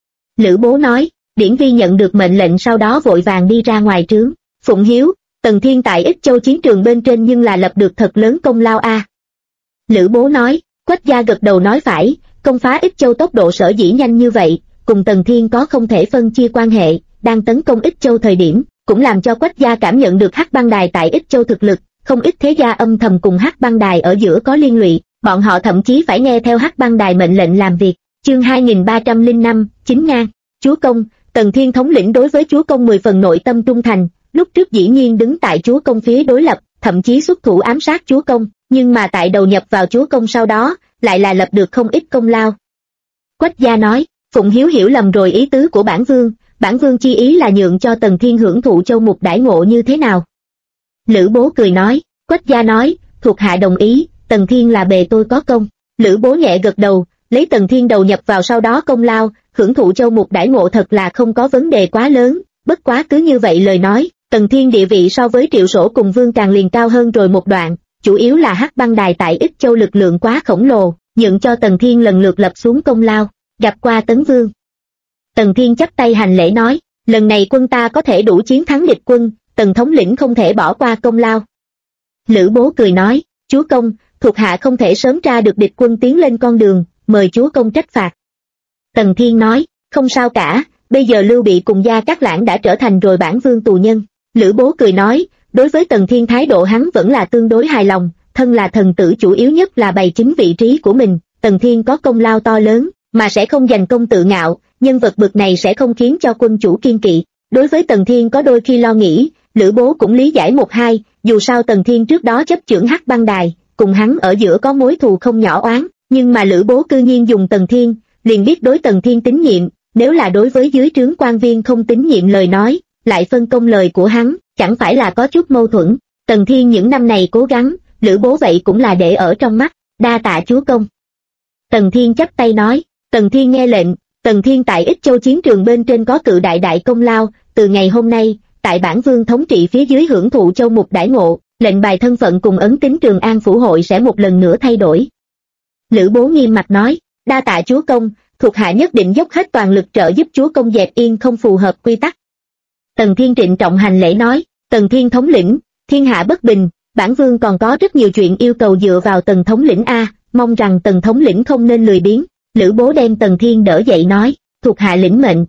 S1: Lữ Bố nói. Điển Vi nhận được mệnh lệnh sau đó vội vàng đi ra ngoài trướng. Phụng hiếu, Tần Thiên tại Ích Châu chiến trường bên trên nhưng là lập được thật lớn công lao a. Lữ Bố nói. Quách gia gật đầu nói phải, công phá Ích Châu tốc độ sở dĩ nhanh như vậy, cùng Tần Thiên có không thể phân chia quan hệ. Đang tấn công Ích Châu thời điểm, cũng làm cho Quách gia cảm nhận được Hắc Băng Đài tại Ích Châu thực lực, không ít thế gia âm thầm cùng Hắc Băng Đài ở giữa có liên lụy, bọn họ thậm chí phải nghe theo Hắc Băng Đài mệnh lệnh làm việc. Chương 2305, Chính Ngang. Chúa công, Tần Thiên thống lĩnh đối với chúa công 10 phần nội tâm trung thành, lúc trước dĩ nhiên đứng tại chúa công phía đối lập, thậm chí xuất thủ ám sát chúa công, nhưng mà tại đầu nhập vào chúa công sau đó, lại là lập được không ít công lao. Quách gia nói, Phụng Hiếu hiểu lầm rồi ý tứ của bản vương chi ý là nhượng cho Tần Thiên hưởng thụ châu mục đãi ngộ như thế nào. Lữ Bố cười nói, Quách gia nói, thuộc hạ đồng ý, Tần Thiên là bề tôi có công. Lữ Bố nhẹ gật đầu, lấy Tần Thiên đầu nhập vào sau đó công lao, hưởng thụ châu mục đãi ngộ thật là không có vấn đề quá lớn, bất quá cứ như vậy lời nói, Tần Thiên địa vị so với Triệu Sổ cùng Vương càng liền cao hơn rồi một đoạn, chủ yếu là Hắc Băng Đài tại Ích Châu lực lượng quá khổng lồ, nhượng cho Tần Thiên lần lượt lập xuống công lao, gặp qua Tấn Vương. Tần Thiên chắp tay hành lễ nói, lần này quân ta có thể đủ chiến thắng địch quân, Tần thống lĩnh không thể bỏ qua công lao. Lữ Bố cười nói, chúa công, thuộc hạ không thể sớm tra được địch quân tiến lên con đường, mời chúa công trách phạt. Tần Thiên nói, không sao cả, bây giờ Lưu Bị cùng Gia Cát Lãng đã trở thành rồi bản vương tù nhân. Lữ Bố cười nói, đối với Tần Thiên thái độ hắn vẫn là tương đối hài lòng, thân là thần tử chủ yếu nhất là bày chính vị trí của mình, Tần Thiên có công lao to lớn, mà sẽ không giành công tự ngạo, nhân vật bực này sẽ không khiến cho quân chủ kiên kỵ. Đối với Tần Thiên có đôi khi lo nghĩ, Lữ Bố cũng lý giải một hai, dù sao Tần Thiên trước đó chấp chưởng Hắc Băng Đài, cùng hắn ở giữa có mối thù không nhỏ oán, nhưng mà Lữ Bố cư nhiên dùng Tần Thiên, liền biết đối Tần Thiên tín nhiệm, nếu là đối với dưới trướng quan viên không tín nhiệm lời nói, lại phân công lời của hắn, chẳng phải là có chút mâu thuẫn. Tần Thiên những năm này cố gắng, Lữ Bố vậy cũng là để ở trong mắt, đa tạ chúa công. Tần Thiên chắp tay nói, Tần Thiên nghe lệnh, Tần Thiên tại Ích Châu chiến trường bên trên có cự đại công lao, từ ngày hôm nay, tại bản vương thống trị phía dưới hưởng thụ châu mục đãi ngộ, lệnh bài thân phận cùng ấn tín Trường An phủ hội sẽ một lần nữa thay đổi. Lữ Bố nghiêm mặt nói, đa tạ chúa công, thuộc hạ nhất định dốc hết toàn lực trợ giúp chúa công dẹp yên không phù hợp quy tắc. Tần Thiên trịnh trọng hành lễ nói, Tần Thiên thống lĩnh, thiên hạ bất bình, bản vương còn có rất nhiều chuyện yêu cầu dựa vào Tần thống lĩnh a, mong rằng Tần thống lĩnh không nên lười biếng. Lữ Bố đem Tần Thiên đỡ dậy nói, thuộc hạ lĩnh mệnh.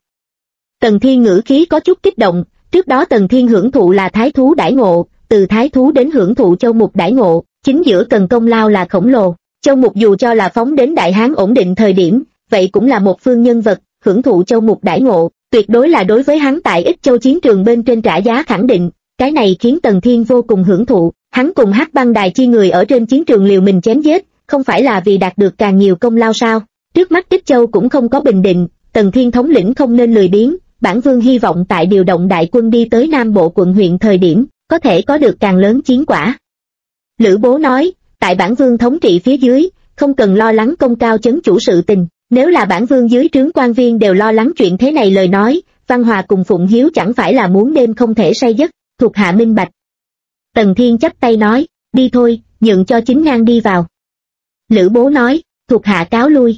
S1: Tần Thiên ngữ khí có chút kích động, trước đó Tần Thiên hưởng thụ là thái thú đãi ngộ, từ thái thú đến hưởng thụ châu mục đãi ngộ, chính giữa cần công lao là khổng lồ. Châu mục dù cho là phóng đến Đại Hán ổn định thời điểm, vậy cũng là một phương nhân vật, hưởng thụ châu mục đãi ngộ, tuyệt đối là đối với hắn tại Ích Châu chiến trường bên trên trả giá khẳng định, cái này khiến Tần Thiên vô cùng hưởng thụ, hắn cùng Hắc Băng Đài chi người ở trên chiến trường liều mình chém giết, không phải là vì đạt được càng nhiều công lao sao? Trước mắt Ích Châu cũng không có bình định, Tần Thiên thống lĩnh không nên lười biếng, bản vương hy vọng tại điều động đại quân đi tới Nam Bộ quận huyện thời điểm, có thể có được càng lớn chiến quả. Lữ Bố nói, tại bản vương thống trị phía dưới, không cần lo lắng công cao chấn chủ sự tình, nếu là bản vương dưới trướng quan viên đều lo lắng chuyện thế này lời nói, Văn Hòa cùng Phụng Hiếu chẳng phải là muốn đêm không thể say giấc, thuộc hạ minh bạch. Tần Thiên chắp tay nói, đi thôi, nhượng cho Chính Ngang đi vào. Lữ Bố nói, thuộc hạ cáo lui.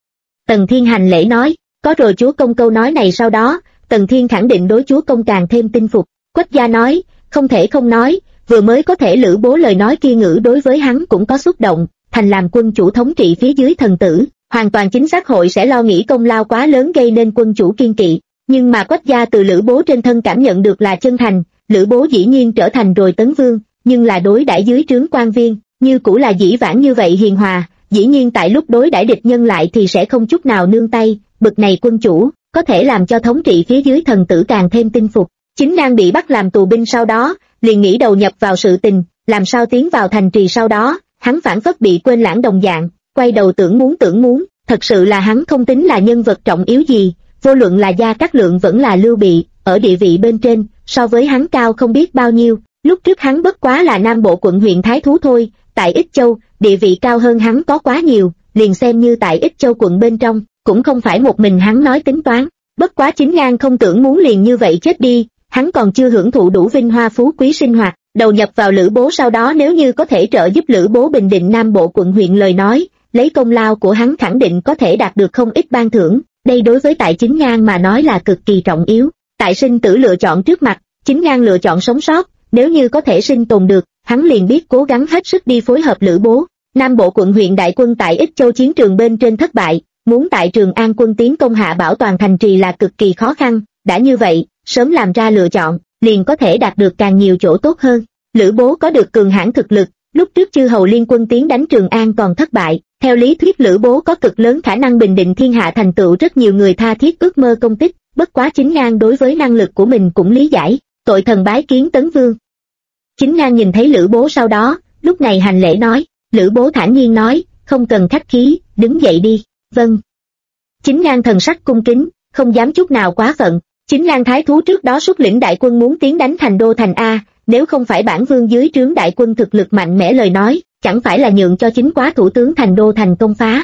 S1: Tần Thiên hành lễ nói, có rồi chúa công câu nói này. Sau đó Tần Thiên khẳng định đối chúa công càng thêm tin phục. Quách gia nói, không thể không nói, vừa mới có thể Lữ Bố lời nói kia ngữ đối với hắn cũng có xúc động, thành làm quân chủ thống trị phía dưới thần tử, hoàn toàn chính xác hội sẽ lo nghĩ công lao quá lớn gây nên quân chủ kiên kỵ. Nhưng mà Quách gia từ Lữ Bố trên thân cảm nhận được là chân thành. Lữ Bố dĩ nhiên trở thành rồi tấn vương, nhưng là đối đãi dưới trướng quan viên, như cũ là dĩ vãng như vậy hiền hòa, dĩ nhiên tại lúc đối đãi địch nhân lại thì sẽ không chút nào nương tay, bực này quân chủ, có thể làm cho thống trị phía dưới thần tử càng thêm tin phục. Chính Ngang bị bắt làm tù binh sau đó, liền nghĩ đầu nhập vào sự tình, làm sao tiến vào thành trì. Sau đó, hắn phản phất bị quên lãng đồng dạng, quay đầu tưởng muốn, thật sự là hắn không tính là nhân vật trọng yếu gì, vô luận là Gia Cát Lượng vẫn là Lưu Bị, ở địa vị bên trên, so với hắn cao không biết bao nhiêu. Lúc trước hắn bất quá là Nam Bộ quận huyện thái thú thôi, tại Ích Châu, địa vị cao hơn hắn có quá nhiều, liền xem như tại Ích Châu quận bên trong, cũng không phải một mình hắn nói tính toán. Bất quá Chính Ngang không tưởng muốn liền như vậy chết đi, hắn còn chưa hưởng thụ đủ vinh hoa phú quý sinh hoạt, đầu nhập vào Lữ Bố. Sau đó nếu như có thể trợ giúp Lữ Bố bình định Nam Bộ quận huyện lời nói, lấy công lao của hắn khẳng định có thể đạt được không ít ban thưởng, đây đối với tại Chính Ngang mà nói là cực kỳ trọng yếu. Tại sinh tử lựa chọn trước mặt, Chính Ngang lựa chọn sống sót, nếu như có thể sinh tồn được, hắn liền biết cố gắng hết sức đi phối hợp Lữ Bố. Nam Bộ quận huyện đại quân tại Ích Châu chiến trường bên trên thất bại, muốn tại Trường An quân tiến công hạ bảo toàn thành trì là cực kỳ khó khăn, đã như vậy, sớm làm ra lựa chọn, liền có thể đạt được càng nhiều chỗ tốt hơn. Lữ Bố có được cường hãn thực lực, lúc trước chư hầu liên quân tiến đánh Trường An còn thất bại, theo lý thuyết Lữ Bố có cực lớn khả năng bình định thiên hạ, thành tựu rất nhiều người tha thiết ước mơ công tích. Bất quá Chính Ngang đối với năng lực của mình cũng lý giải, tội thần bái kiến tấn vương. Chính Ngang nhìn thấy Lữ Bố sau đó, lúc này hành lễ nói. Lữ Bố thản nhiên nói, không cần khách khí, đứng dậy đi. Vâng. Chính Ngang thần sắc cung kính, không dám chút nào quá phận. Chính Ngang thái thú trước đó xuất lĩnh đại quân muốn tiến đánh thành đô thành A, nếu không phải bản vương dưới trướng đại quân thực lực mạnh mẽ lời nói, chẳng phải là nhượng cho chính quá thủ tướng thành đô thành công phá.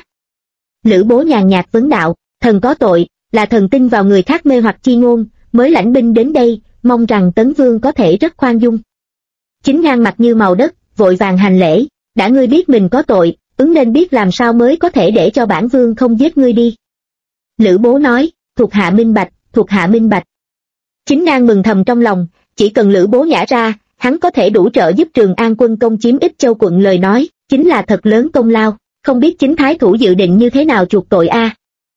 S1: Lữ Bố nhàn nhạt vấn đạo, thần có tội, là thần tin vào người khác mê hoặc chi ngôn, mới lãnh binh đến đây, mong rằng tấn vương có thể rất khoan dung. Chính Ngang mặt như màu đất, vội vàng hành lễ, đã ngươi biết mình có tội, ứng nên biết làm sao mới có thể để cho bản vương không giết ngươi đi. Lữ Bố nói, thuộc hạ minh bạch, thuộc hạ minh bạch. Chính Ngang mừng thầm trong lòng, chỉ cần Lữ Bố nhả ra, hắn có thể đủ trợ giúp Trường An quân công chiếm Ích Châu quận lời nói, chính là thật lớn công lao, không biết chính thái thủ dự định như thế nào chuộc tội a.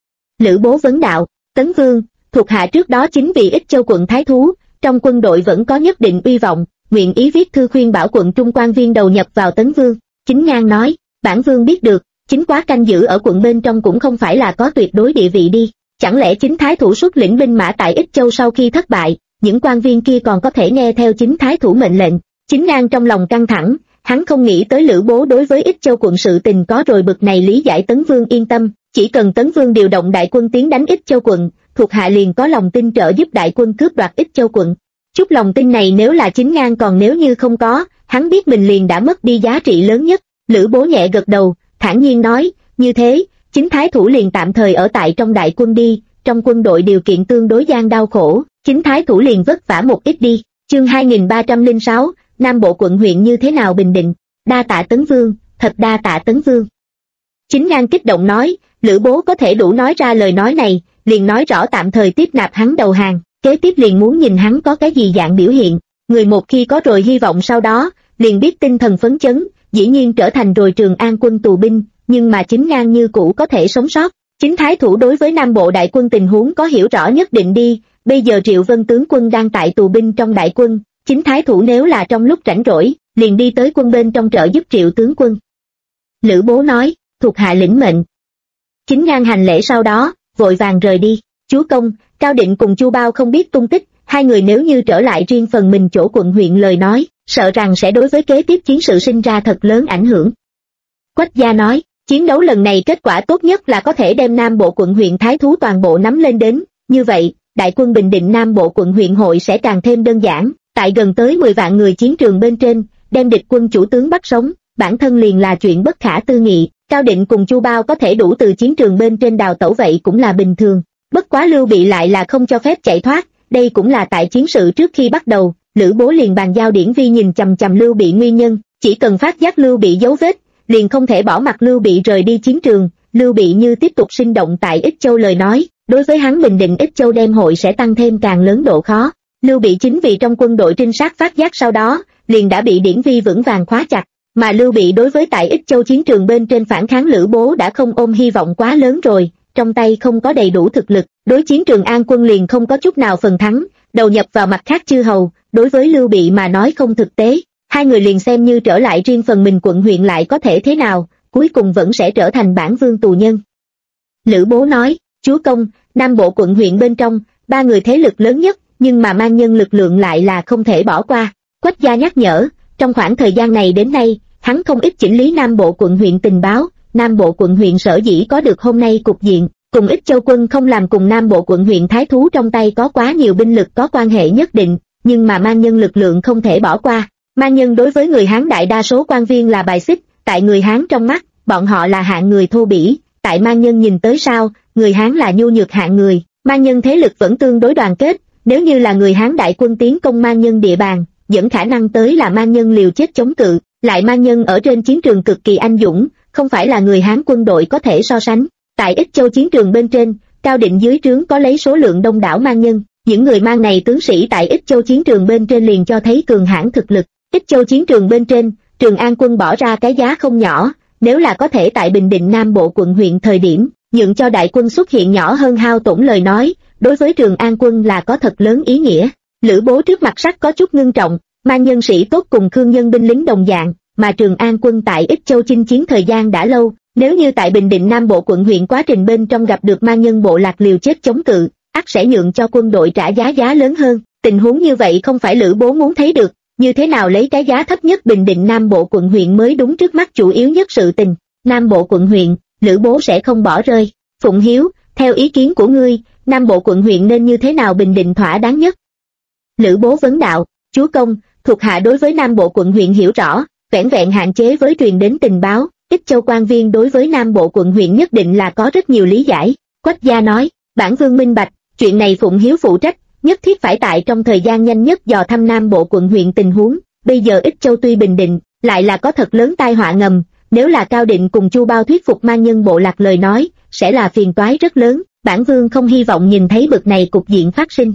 S1: Lữ Bố vấn đạo, tấn vương, thuộc hạ trước đó chính vì Ích Châu quận thái thú, trong quân đội vẫn có nhất định uy vọng, nguyện ý viết thư khuyên bảo quận trung quan viên đầu nhập vào tấn vương. Chính Ngang nói, bản vương biết được, chính quá canh giữ ở quận bên trong cũng không phải là có tuyệt đối địa vị đi, chẳng lẽ chính thái thủ xuất lĩnh binh mã tại Ích Châu sau khi thất bại, những quan viên kia còn có thể nghe theo chính thái thủ mệnh lệnh. Chính Ngang trong lòng căng thẳng, hắn không nghĩ tới Lữ Bố đối với Ích Châu quận sự tình có rồi bực này lý giải. Tấn vương yên tâm, chỉ cần tấn vương điều động đại quân tiến đánh Ích Châu quận, thuộc hạ liền có lòng tin trợ giúp đại quân cướp đoạt Ích Châu quận. Chút lòng tin này nếu là Chính Ngang, còn nếu như không có, hắn biết mình liền đã mất đi giá trị lớn nhất. Lữ Bố nhẹ gật đầu, thản nhiên nói, như thế, chính thái thủ liền tạm thời ở tại trong đại quân đi, trong quân đội điều kiện tương đối gian đau khổ, chính thái thủ liền vất vả một ít đi. Chương 2306, Nam Bộ quận huyện như thế nào bình định? Đa tạ tấn vương, thật đa tạ tấn vương. Chính Ngang kích động nói, Lữ Bố có thể đủ nói ra lời nói này, liền nói rõ tạm thời tiếp nạp hắn đầu hàng, kế tiếp liền muốn nhìn hắn có cái gì dạng biểu hiện. Người một khi có rồi hy vọng sau đó, liền biết tinh thần phấn chấn, dĩ nhiên trở thành rồi Trường An quân tù binh, nhưng mà Chính Ngang như cũ có thể sống sót. Chính thái thủ đối với Nam Bộ đại quân tình huống có hiểu rõ nhất định đi, bây giờ Triệu Vân tướng quân đang tại tù binh trong đại quân, chính thái thủ nếu là trong lúc rảnh rỗi, liền đi tới quân bên trong trợ giúp Triệu tướng quân. Lữ Bố nói, thuộc hạ lĩnh mệnh. Chính Ngang hành lễ sau đó, vội vàng rời đi. Chúa công, Cao Định cùng Chu Bao không biết tung tích, hai người nếu như trở lại riêng phần mình chỗ quận huyện lời nói, sợ rằng sẽ đối với kế tiếp chiến sự sinh ra thật lớn ảnh hưởng. Quách gia nói, chiến đấu lần này kết quả tốt nhất là có thể đem Nam Bộ quận huyện thái thú toàn bộ nắm lên đến, như vậy, đại quân bình định Nam Bộ quận huyện hội sẽ càng thêm đơn giản, tại gần tới 10 vạn người chiến trường bên trên, đem địch quân chủ tướng bắt sống, bản thân liền là chuyện bất khả tư nghị. Cao Định cùng Chu Bao có thể đủ từ chiến trường bên trên đào tẩu vậy cũng là bình thường, bất quá Lưu Bị lại là không cho phép chạy thoát, đây cũng là tại chiến sự trước khi bắt đầu, Lữ Bố liền bàn giao Điển Vi nhìn chằm chằm Lưu Bị nguyên nhân, chỉ cần phát giác Lưu Bị dấu vết, liền không thể bỏ mặc Lưu Bị rời đi chiến trường. Lưu Bị như tiếp tục sinh động tại Ích Châu lời nói, đối với hắn bình định Ích Châu đem hội sẽ tăng thêm càng lớn độ khó. Lưu Bị chính vì trong quân đội trinh sát phát giác sau đó, liền đã bị Điển Vi vững vàng khóa chặt, mà Lưu Bị đối với tại Ích Châu chiến trường bên trên phản kháng Lữ Bố đã không ôm hy vọng quá lớn rồi, trong tay không có đầy đủ thực lực, đối chiến trường An quân liền không có chút nào phần thắng, đầu nhập vào mặt khác chư hầu, đối với Lưu Bị mà nói không thực tế. Hai người liền xem như trở lại riêng phần mình quận huyện lại có thể thế nào, cuối cùng vẫn sẽ trở thành bản vương tù nhân. Lữ Bố nói, chúa công, Nam Bộ quận huyện bên trong, ba người thế lực lớn nhất, nhưng mà mang nhân lực lượng lại là không thể bỏ qua. Quách gia nhắc nhở, trong khoảng thời gian này đến nay, hắn không ít chỉnh lý Nam Bộ quận huyện tình báo. Nam Bộ quận huyện sở dĩ có được hôm nay cục diện, cùng Ích Châu quân không làm cùng Nam Bộ quận huyện thái thú trong tay có quá nhiều binh lực có quan hệ nhất định, nhưng mà mang nhân lực lượng không thể bỏ qua. Mang nhân đối với người Hán đại đa số quan viên là bài xích, tại người Hán trong mắt, bọn họ là hạng người thô bỉ, tại mang nhân nhìn tới sao, người Hán là nhu nhược hạng người, mang nhân thế lực vẫn tương đối đoàn kết, nếu như là người Hán đại quân tiến công mang nhân địa bàn, dẫn khả năng tới là mang nhân liều chết chống cự, lại mang nhân ở trên chiến trường cực kỳ anh dũng, không phải là người Hán quân đội có thể so sánh. Tại Ích Châu chiến trường bên trên, Cao Định dưới trướng có lấy số lượng đông đảo mang nhân, những người mang này tướng sĩ tại Ích Châu chiến trường bên trên liền cho thấy cường hãn thực lực. Ích Châu chiến trường bên trên, Trường An quân bỏ ra cái giá không nhỏ, nếu là có thể tại bình định Nam Bộ quận huyện thời điểm, nhượng cho đại quân xuất hiện nhỏ hơn hao tổn lời nói, đối với Trường An quân là có thật lớn ý nghĩa. Lữ Bố trước mặt sắc có chút ngưng trọng, mang nhân sĩ tốt cùng Khương nhân binh lính đồng dạng, mà Trường An quân tại Ích Châu chinh chiến thời gian đã lâu, nếu như tại bình định Nam Bộ quận huyện quá trình bên trong gặp được mang nhân bộ lạc liều chết chống cự, ắt sẽ nhượng cho quân đội trả giá lớn hơn. Tình huống như vậy không phải Lữ Bố muốn thấy được, như thế nào lấy cái giá thấp nhất bình định Nam Bộ quận huyện mới đúng trước mắt chủ yếu nhất sự tình. Nam Bộ quận huyện, Lữ Bố sẽ không bỏ rơi. Phụng Hiếu, theo ý kiến của ngươi, Nam Bộ quận huyện nên như thế nào bình định thỏa đáng nhất? Lữ Bố vấn đạo, chúa công, thuộc hạ đối với Nam Bộ quận huyện hiểu rõ, vẻn vẹn hạn chế với truyền đến tình báo, Ích Châu quan viên đối với Nam Bộ quận huyện nhất định là có rất nhiều lý giải. Quách gia nói, bản vương minh bạch, chuyện này Phụng Hiếu phụ trách, nhất thiết phải tại trong thời gian nhanh nhất dò thăm Nam Bộ quận huyện tình huống. Bây giờ Ích Châu tuy bình định, lại là có thật lớn tai họa ngầm, nếu là Cao Định cùng Chu Bao thuyết phục mang nhân bộ lạc lời nói, sẽ là phiền toái rất lớn, bản vương không hy vọng nhìn thấy bực này cục diện phát sinh.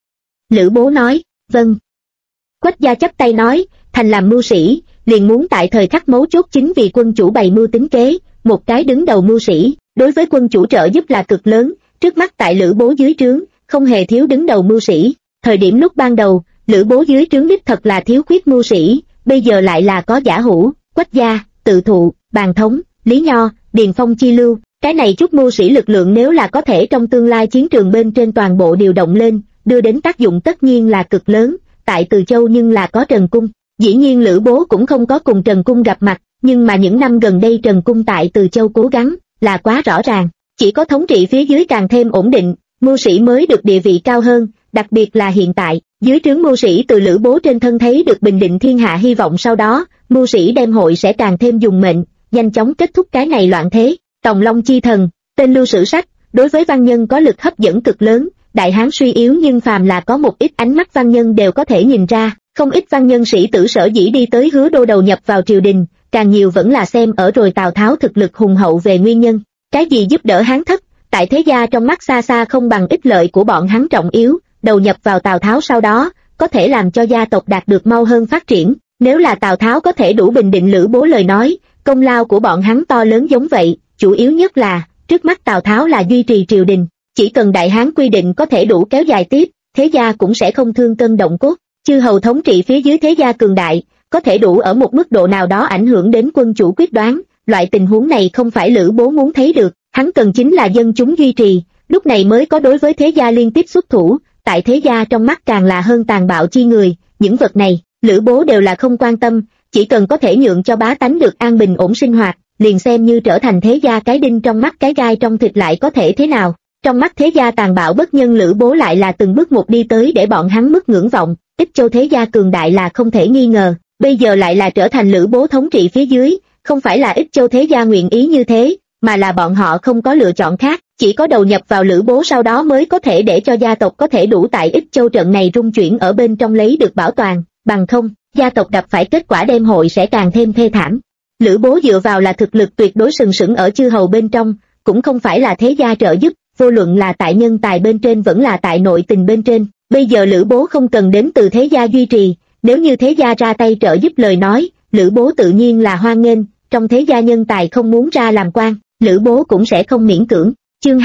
S1: Lữ Bố nói, vâng. Quách gia chắp tay nói, thành làm mưu sĩ, liền muốn tại thời khắc mấu chốt chính vì quân chủ bày mưu tính kế, một cái đứng đầu mưu sĩ, đối với quân chủ trợ giúp là cực lớn, trước mắt tại Lữ Bố dưới trướng, không hề thiếu đứng đầu mưu sĩ. Thời điểm lúc ban đầu, Lữ Bố dưới trướng đích thật là thiếu khuyết mưu sĩ, bây giờ lại là có Giả Hữu, Quách gia, Tự Thụ, Bàn Thống, Lý Nho, Điền Phong chi lưu, cái này chút mưu sĩ lực lượng nếu là có thể trong tương lai chiến trường bên trên toàn bộ điều động lên, đưa đến tác dụng tất nhiên là cực lớn. Tại Từ Châu nhưng là có Trần Cung, dĩ nhiên Lữ Bố cũng không có cùng Trần Cung gặp mặt, nhưng mà những năm gần đây Trần Cung tại Từ Châu cố gắng, là quá rõ ràng, chỉ có thống trị phía dưới càng thêm ổn định, mưu sĩ mới được địa vị cao hơn, đặc biệt là hiện tại, dưới trướng mưu sĩ từ Lữ Bố trên thân thấy được bình định thiên hạ hy vọng, sau đó, mưu sĩ đem hội sẽ càng thêm dùng mệnh, nhanh chóng kết thúc cái này loạn thế. Tòng Long chi thần, tên lưu sử sách, đối với văn nhân có lực hấp dẫn cực lớn, Đại Hán suy yếu nhưng phàm là có một ít ánh mắt văn nhân đều có thể nhìn ra, không ít văn nhân sĩ tử sở dĩ đi tới Hứa Đô đầu nhập vào triều đình, càng nhiều vẫn là xem ở rồi Tào Tháo thực lực hùng hậu về nguyên nhân. Cái gì giúp đỡ Hán thất, tại thế gia trong mắt xa xa không bằng ích lợi của bọn hắn trọng yếu, đầu nhập vào Tào Tháo sau đó, có thể làm cho gia tộc đạt được mau hơn phát triển. Nếu là Tào Tháo có thể đủ bình định Lữ Bố lời nói, công lao của bọn hắn to lớn giống vậy, chủ yếu nhất là, trước mắt Tào Tháo là duy trì triều đình, chỉ cần Đại Hán quy định có thể đủ kéo dài tiếp, thế gia cũng sẽ không thương cân động cốt. Chư hầu thống trị phía dưới thế gia cường đại, có thể đủ ở một mức độ nào đó ảnh hưởng đến quân chủ quyết đoán, loại tình huống này không phải Lữ Bố muốn thấy được, hắn cần chính là dân chúng duy trì, lúc này mới có đối với thế gia liên tiếp xuất thủ, tại thế gia trong mắt càng là hơn tàn bạo chi người, những vật này, Lữ Bố đều là không quan tâm, chỉ cần có thể nhượng cho bá tánh được an bình ổn sinh hoạt, liền xem như trở thành thế gia cái đinh trong mắt cái gai trong thịt lại có thể thế nào. Trong mắt thế gia tàn bạo bất nhân Lữ Bố lại là từng bước một đi tới để bọn hắn mức ngưỡng vọng, Ích Châu thế gia cường đại là không thể nghi ngờ, bây giờ lại là trở thành Lữ Bố thống trị phía dưới, không phải là Ích Châu thế gia nguyện ý như thế, mà là bọn họ không có lựa chọn khác, chỉ có đầu nhập vào Lữ Bố sau đó mới có thể để cho gia tộc có thể đủ tại Ích Châu trận này rung chuyển ở bên trong lấy được bảo toàn, bằng không, gia tộc gặp phải kết quả đêm hội sẽ càng thêm thê thảm. Lữ Bố dựa vào là thực lực tuyệt đối sừng sững ở chư hầu bên trong, cũng không phải là thế gia trợ giúp, vô luận là tại nhân tài bên trên vẫn là tại nội tình bên trên. Bây giờ Lữ Bố không cần đến từ thế gia duy trì, nếu như thế gia ra tay trợ giúp lời nói, Lữ Bố tự nhiên là hoan nghênh, trong thế gia nhân tài không muốn ra làm quan, Lữ Bố cũng sẽ không miễn cưỡng. Chương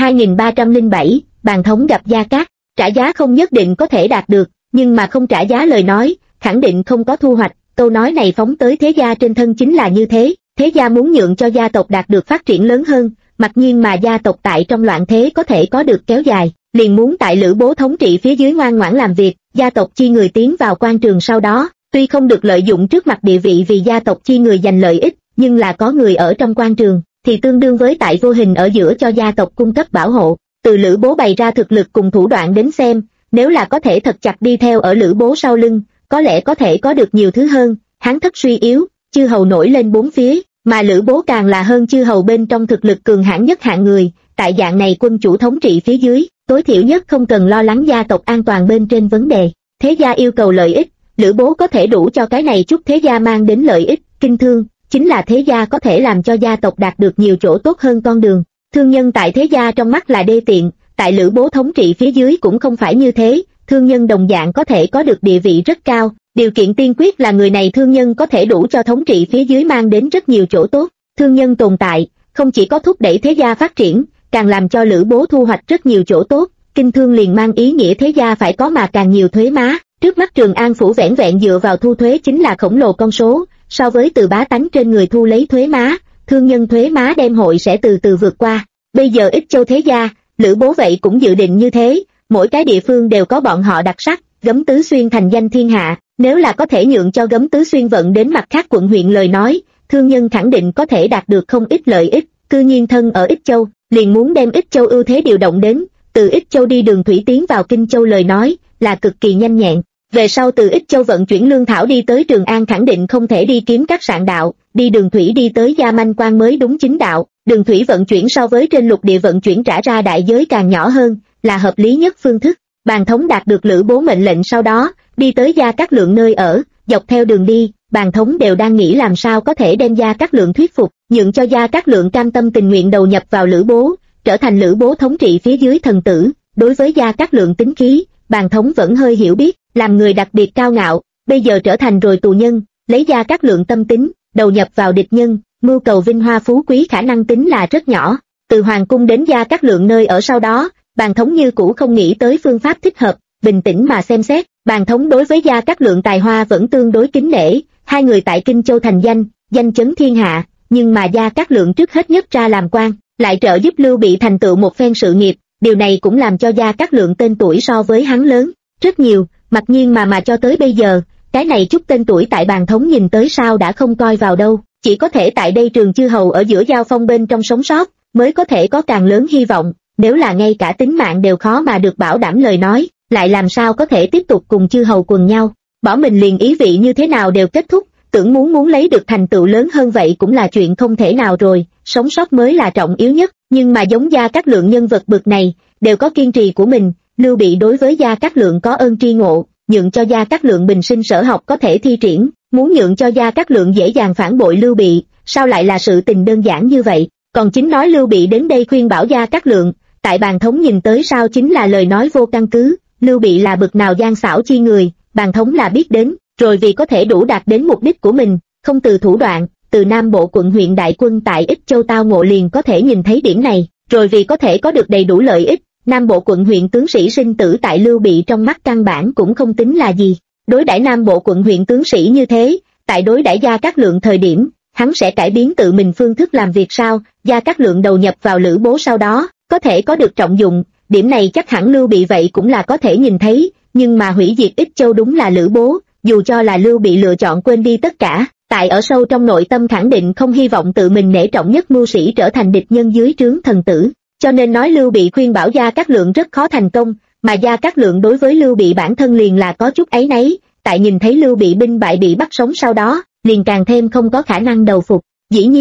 S1: 2307, bàn thống gặp Gia Cát, trả giá không nhất định có thể đạt được, nhưng mà không trả giá lời nói, khẳng định không có thu hoạch, câu nói này phóng tới thế gia trên thân chính là như thế, thế gia muốn nhượng cho gia tộc đạt được phát triển lớn hơn, mặc nhiên mà gia tộc tại trong loạn thế có thể có được kéo dài, liền muốn tại Lữ Bố thống trị phía dưới ngoan ngoãn làm việc, gia tộc chi người tiến vào quan trường sau đó, tuy không được lợi dụng trước mặt địa vị vì gia tộc chi người giành lợi ích, nhưng là có người ở trong quan trường, thì tương đương với tại vô hình ở giữa cho gia tộc cung cấp bảo hộ. Từ Lữ Bố bày ra thực lực cùng thủ đoạn đến xem, nếu là có thể thật chặt đi theo ở Lữ Bố sau lưng, có lẽ có thể có được nhiều thứ hơn. Hắn thất suy yếu, chư hầu nổi lên bốn phía, mà Lữ Bố càng là hơn chư hầu bên trong thực lực cường hãn nhất hạng người, tại dạng này quân chủ thống trị phía dưới, tối thiểu nhất không cần lo lắng gia tộc an toàn bên trên vấn đề. Thế gia yêu cầu lợi ích, Lữ Bố có thể đủ cho cái này chút thế gia mang đến lợi ích, kinh thương, chính là thế gia có thể làm cho gia tộc đạt được nhiều chỗ tốt hơn con đường. Thương nhân tại thế gia trong mắt là đê tiện, tại Lữ Bố thống trị phía dưới cũng không phải như thế, thương nhân đồng dạng có thể có được địa vị rất cao, điều kiện tiên quyết là người này thương nhân có thể đủ cho thống trị phía dưới mang đến rất nhiều chỗ tốt. Thương nhân tồn tại, không chỉ có thúc đẩy thế gia phát triển, càng làm cho Lữ Bố thu hoạch rất nhiều chỗ tốt, kinh thương liền mang ý nghĩa thế gia phải có mà càng nhiều thuế má. Trước mắt Trường An phủ vẻn vẹn dựa vào thu thuế chính là khổng lồ con số, so với từ bá tánh trên người thu lấy thuế má, thương nhân thuế má đem hội sẽ từ từ vượt qua. Bây giờ Ích Châu thế gia, Lữ Bố vậy cũng dự định như thế, mỗi cái địa phương đều có bọn họ đặc sắc, Gấm Tứ Xuyên thành danh thiên hạ, nếu là có thể nhượng cho Gấm Tứ Xuyên vận đến mặt khác quận huyện lời nói, thương nhân khẳng định có thể đạt được không ít lợi ích, cư nhiên thân ở Ích Châu, liền muốn đem Ích Châu ưu thế điều động đến, từ Ích Châu đi đường thủy tiến vào Kinh Châu lời nói, là cực kỳ nhanh nhẹn. Về sau từ Ích Châu vận chuyển lương thảo đi tới Trường An khẳng định không thể đi kiếm các sạn đạo, đi đường thủy đi tới Gia Manh Quan mới đúng chính đạo, đường thủy vận chuyển so với trên lục địa vận chuyển trả ra đại giới càng nhỏ hơn, là hợp lý nhất phương thức. Bàn thống đạt được Lữ Bố mệnh lệnh sau đó, đi tới Gia Cát Lượng nơi ở, dọc theo đường đi, bàn thống đều đang nghĩ làm sao có thể đem Gia Cát Lượng thuyết phục, nhượng cho Gia Cát Lượng cam tâm tình nguyện đầu nhập vào Lữ Bố, trở thành Lữ Bố thống trị phía dưới thần tử. Đối với Gia Cát Lượng tính khí, bàn thống vẫn hơi hiểu biết, làm người đặc biệt cao ngạo, bây giờ trở thành rồi tù nhân, lấy Gia Cát Lượng tâm tính, đầu nhập vào địch nhân, mưu cầu vinh hoa phú quý khả năng tính là rất nhỏ. Từ hoàng cung đến Gia Cát Lượng nơi ở sau đó, bàn thống như cũ không nghĩ tới phương pháp thích hợp, bình tĩnh mà xem xét, bàn thống đối với Gia Cát Lượng tài hoa vẫn tương đối kính nể, hai người tại Kinh Châu thành danh chấn thiên hạ, nhưng mà Gia Cát Lượng trước hết nhất ra làm quan, lại trợ giúp Lưu Bị thành tựu một phen sự nghiệp, điều này cũng làm cho Gia Cát Lượng tên tuổi so với hắn lớn rất nhiều, mặc nhiên mà cho tới bây giờ, cái này chút tên tuổi tại bàn thống nhìn tới sao đã không coi vào đâu, chỉ có thể tại đây trường chư hầu ở giữa giao phong bên trong sống sót, mới có thể có càng lớn hy vọng, nếu là ngay cả tính mạng đều khó mà được bảo đảm lời nói, lại làm sao có thể tiếp tục cùng chư hầu quần nhau, bỏ mình liền ý vị như thế nào đều kết thúc, tưởng muốn lấy được thành tựu lớn hơn vậy cũng là chuyện không thể nào rồi, sống sót mới là trọng yếu nhất, nhưng mà giống Gia Cát Lượng nhân vật bậc này, đều có kiên trì của mình, Lưu Bị đối với Gia Cát Lượng có ơn tri ngộ, nhượng cho Gia Cát Lượng bình sinh sở học có thể thi triển, muốn nhượng cho Gia Cát Lượng dễ dàng phản bội Lưu Bị, sao lại là sự tình đơn giản như vậy, còn chính nói Lưu Bị đến đây khuyên bảo Gia Cát Lượng, tại bàn thống nhìn tới sao chính là lời nói vô căn cứ, Lưu Bị là bậc nào gian xảo chi người, bàn thống là biết đến, rồi vì có thể đủ đạt đến mục đích của mình, không từ thủ đoạn, từ Nam Bộ quận huyện đại quân tại Ích Châu tao ngộ liền có thể nhìn thấy điểm này, rồi vì có thể có được đầy đủ lợi ích, Nam Bộ quận huyện tướng sĩ sinh tử tại Lưu Bị trong mắt căn bản cũng không tính là gì, đối đãi Nam Bộ quận huyện tướng sĩ như thế, tại đối đãi Gia Cát Lượng thời điểm, hắn sẽ cải biến tự mình phương thức làm việc sao, Gia Cát Lượng đầu nhập vào Lữ Bố sau đó, có thể có được trọng dụng, điểm này chắc hẳn Lưu Bị vậy cũng là có thể nhìn thấy, nhưng mà hủy diệt Ích Châu đúng là Lữ Bố, dù cho là Lưu Bị lựa chọn quên đi tất cả, tại ở sâu trong nội tâm khẳng định không hy vọng tự mình nể trọng nhất mưu sĩ trở thành địch nhân dưới trướng thần tử, cho nên nói Lưu Bị khuyên bảo Gia Cát Lượng rất khó thành công, mà Gia Cát Lượng đối với Lưu Bị bản thân liền là có chút áy náy, tại nhìn thấy Lưu Bị binh bại bị bắt sống sau đó, liền càng thêm không có khả năng đầu phục. Dĩ nhiên,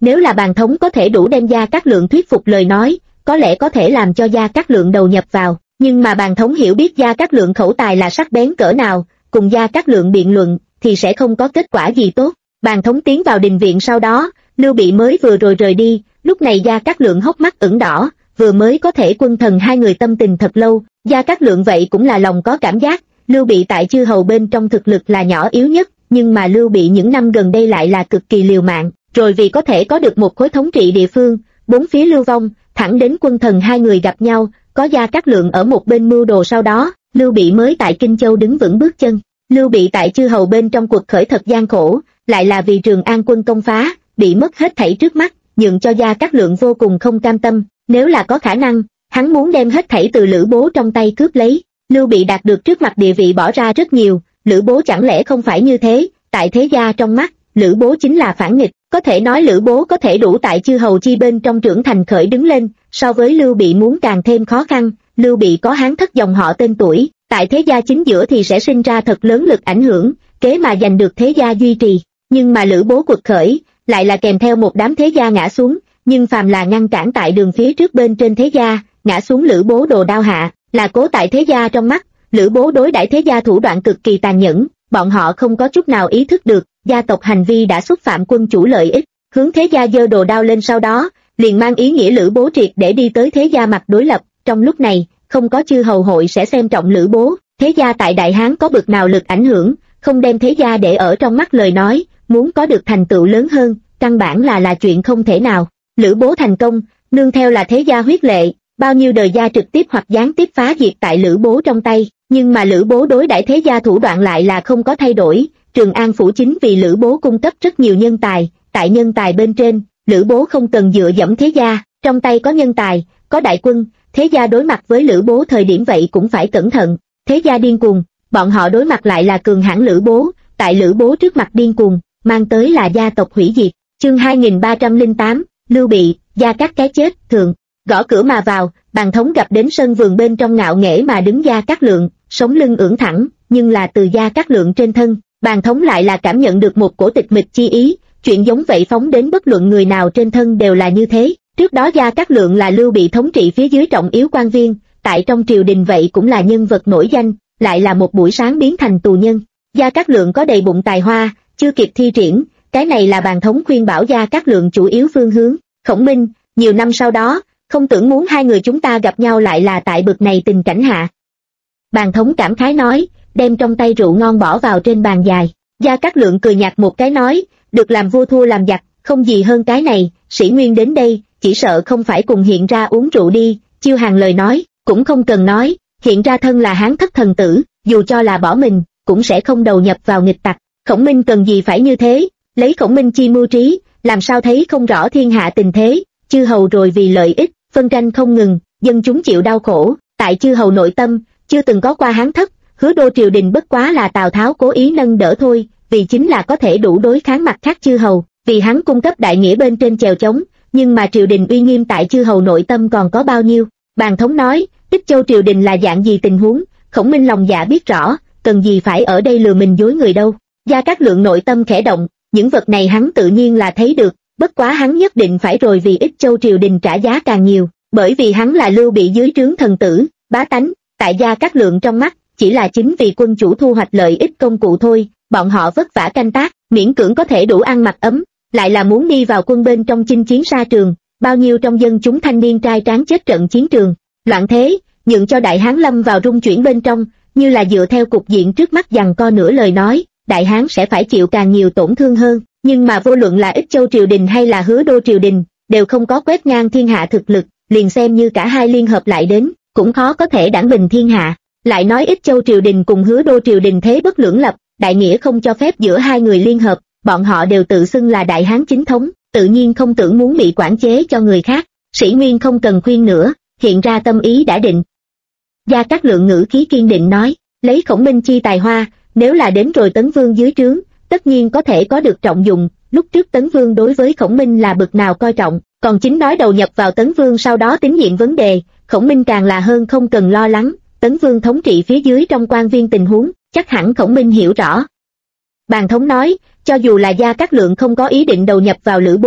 S1: Nếu là Bàn Thống có thể đủ đem Gia Cát Lượng thuyết phục lời nói, có lẽ có thể làm cho Gia Cát Lượng đầu nhập vào, nhưng mà Bàn Thống hiểu biết Gia Cát Lượng khẩu tài là sắc bén cỡ nào, cùng Gia Cát Lượng biện luận thì sẽ không có kết quả gì tốt. Bàn Thống tiến vào đình viện sau đó, Lưu Bị mới vừa rồi rời đi, lúc này Gia Cát Lượng hốc mắt ửng đỏ, vừa mới có thể quân thần hai người tâm tình thật lâu. Gia Cát Lượng vậy cũng là lòng có cảm giác, Lưu Bị tại chư hầu bên trong thực lực là nhỏ yếu nhất, nhưng mà Lưu Bị những năm gần đây lại là cực kỳ liều mạng, rồi vì có thể có được một khối thống trị địa phương, bốn phía lưu vong, thẳng đến quân thần hai người gặp nhau, có Gia Cát Lượng ở một bên mưu đồ, sau đó Lưu Bị mới tại Kinh Châu đứng vững bước chân. Lưu Bị tại chư hầu bên trong cuộc khởi thật gian khổ, lại là vì Trường An quân công phá, bị mất hết thảy trước mắt, nhượng cho Gia Cát Lượng vô cùng không cam tâm. Nếu là có khả năng, hắn muốn đem hết thảy từ Lữ Bố trong tay cướp lấy. Lưu Bị đạt được trước mặt địa vị bỏ ra rất nhiều, Lữ Bố chẳng lẽ không phải như thế? Tại thế gia trong mắt, Lữ Bố chính là phản nghịch, có thể nói Lữ Bố có thể đủ tại chư hầu chi bên trong trưởng thành khởi đứng lên, so với Lưu Bị muốn càng thêm khó khăn. Lưu Bị có Hán thất dòng họ tên tuổi, tại thế gia chính giữa thì sẽ sinh ra thật lớn lực ảnh hưởng, kế mà giành được thế gia duy trì. Nhưng mà Lữ Bố quật khởi, lại là kèm theo một đám thế gia ngã xuống, nhưng phàm là ngăn cản tại đường phía trước bên trên thế gia, ngã xuống Lữ Bố đồ đao hạ, là cố tại thế gia trong mắt. Lữ Bố đối đãi thế gia thủ đoạn cực kỳ tàn nhẫn, bọn họ không có chút nào ý thức được, gia tộc hành vi đã xúc phạm quân chủ lợi ích, hướng thế gia giơ đồ đao lên, sau đó liền mang ý nghĩa Lữ Bố triệt để đi tới thế gia mặt đối lập. Trong lúc này, không có chư hầu hội sẽ xem trọng Lữ Bố, thế gia tại Đại Hán có bực nào lực ảnh hưởng, không đem thế gia để ở trong mắt lời nói, muốn có được thành tựu lớn hơn, căn bản là chuyện không thể nào. Lữ Bố thành công, nương theo là thế gia huyết lệ, bao nhiêu đời gia trực tiếp hoặc gián tiếp phá diệt tại Lữ Bố trong tay, nhưng mà Lữ Bố đối đãi thế gia thủ đoạn lại là không có thay đổi. Trường An phủ chính vì Lữ Bố cung cấp rất nhiều nhân tài, tại nhân tài bên trên, Lữ Bố không cần dựa dẫm thế gia, trong tay có nhân tài, có đại quân, thế gia đối mặt với Lữ Bố thời điểm vậy cũng phải cẩn thận. Thế gia điên cuồng, bọn họ đối mặt lại là cường hãn Lữ Bố, tại Lữ Bố trước mặt điên cuồng, mang tới là gia tộc hủy diệt. Chương 2308, Lưu Bị, Gia Cát cái chết. Thượng, gõ cửa mà vào, Bàn Thống gặp đến sân vườn bên trong ngạo nghễ mà đứng Gia Cát Lượng, sống lưng ưỡn thẳng, nhưng là từ Gia Cát Lượng trên thân, Bàn Thống lại là cảm nhận được một cổ tịch mịch chi ý, chuyện giống vậy phóng đến bất luận người nào trên thân đều là như thế. Trước đó Gia Cát Lượng là Lưu Bị thống trị phía dưới trọng yếu quan viên, tại trong triều đình vậy cũng là nhân vật nổi danh, lại là một buổi sáng biến thành tù nhân. Gia Cát Lượng có đầy bụng tài hoa, chưa kịp thi triển, cái này là Bàn Thống khuyên bảo Gia Cát Lượng chủ yếu phương hướng. Khổng Minh, nhiều năm sau đó, không tưởng muốn hai người chúng ta gặp nhau lại là tại bực này tình cảnh hạ. Bàn Thống cảm khái nói, đem trong tay rượu ngon bỏ vào trên bàn dài. Gia Cát Lượng cười nhạt một cái nói, được làm vua thua làm giặc, không gì hơn cái này. Sĩ Nguyên đến đây, chỉ sợ không phải cùng hiện ra uống rượu đi. Chiêu Hàng lời nói, cũng không cần nói, hiện ra thân là Hán thất thần tử, dù cho là bỏ mình, cũng sẽ không đầu nhập vào nghịch tặc. Khổng Minh cần gì phải như thế, lấy Khổng Minh chi mưu trí, làm sao thấy không rõ thiên hạ tình thế. Chư hầu rồi vì lợi ích, phân tranh không ngừng, dân chúng chịu đau khổ. Tại chư hầu nội tâm, chưa từng có qua Hán thất, Hứa đô triều đình bất quá là Tào Tháo cố ý nâng đỡ thôi, vì chính là có thể đủ đối kháng mặt khác chư hầu, vì hắn cung cấp đại nghĩa bên trên chèo chống. Nhưng mà triều đình uy nghiêm tại chư hầu nội tâm còn có bao nhiêu? Bàn Thống nói, Ích Châu triều đình là dạng gì tình huống, Khổng Minh lòng dạ biết rõ, cần gì phải ở đây lừa mình dối người đâu. Gia Cát Lượng nội tâm khẽ động, những vật này hắn tự nhiên là thấy được, bất quá hắn nhất định phải rồi vì Ích Châu triều đình trả giá càng nhiều, bởi vì hắn là Lưu Bị dưới trướng thần tử, bá tánh, tại Gia Cát Lượng trong mắt, chỉ là chính vì quân chủ thu hoạch lợi ích công cụ thôi. Bọn họ vất vả canh tác, miễn cưỡng có thể đủ ăn mặc ấm, lại là muốn đi vào quân bên trong chinh chiến xa trường, bao nhiêu trong dân chúng thanh niên trai tráng chết trận chiến trường. Loạn thế, nhượng cho Đại Hán lâm vào rung chuyển bên trong, như là dựa theo cục diện trước mắt giằng co nửa lời nói, Đại Hán sẽ phải chịu càng nhiều tổn thương hơn. Nhưng mà vô luận là Ích Châu triều đình hay là Hứa đô triều đình, đều không có quét ngang thiên hạ thực lực, liền xem như cả hai liên hợp lại đến, cũng khó có thể đản bình thiên hạ. Lại nói Ích Châu triều đình cùng Hứa đô triều đình thế bất lưỡng lập, đại nghĩa không cho phép giữa hai người liên hợp, bọn họ đều tự xưng là Đại Hán chính thống, tự nhiên không tưởng muốn bị quản chế cho người khác. Sĩ Nguyên không cần khuyên nữa, hiện ra tâm ý đã định. Gia Cát Lượng ngữ khí kiên định nói, lấy Khổng Minh chi tài hoa, nếu là đến rồi Tấn Vương dưới trướng, tất nhiên có thể có được trọng dụng. Lúc trước Tấn Vương đối với Khổng Minh là bực nào coi trọng, còn chính nói đầu nhập vào Tấn Vương sau đó tín nhiệm vấn đề, Khổng Minh càng là hơn không cần lo lắng. Tấn Vương thống trị phía dưới trong quan viên tình huống, chắc hẳn Khổng Minh hiểu rõ. Bàn Thống nói, cho dù là Gia Cát Lượng không có ý định đầu nhập vào Lữ Bố,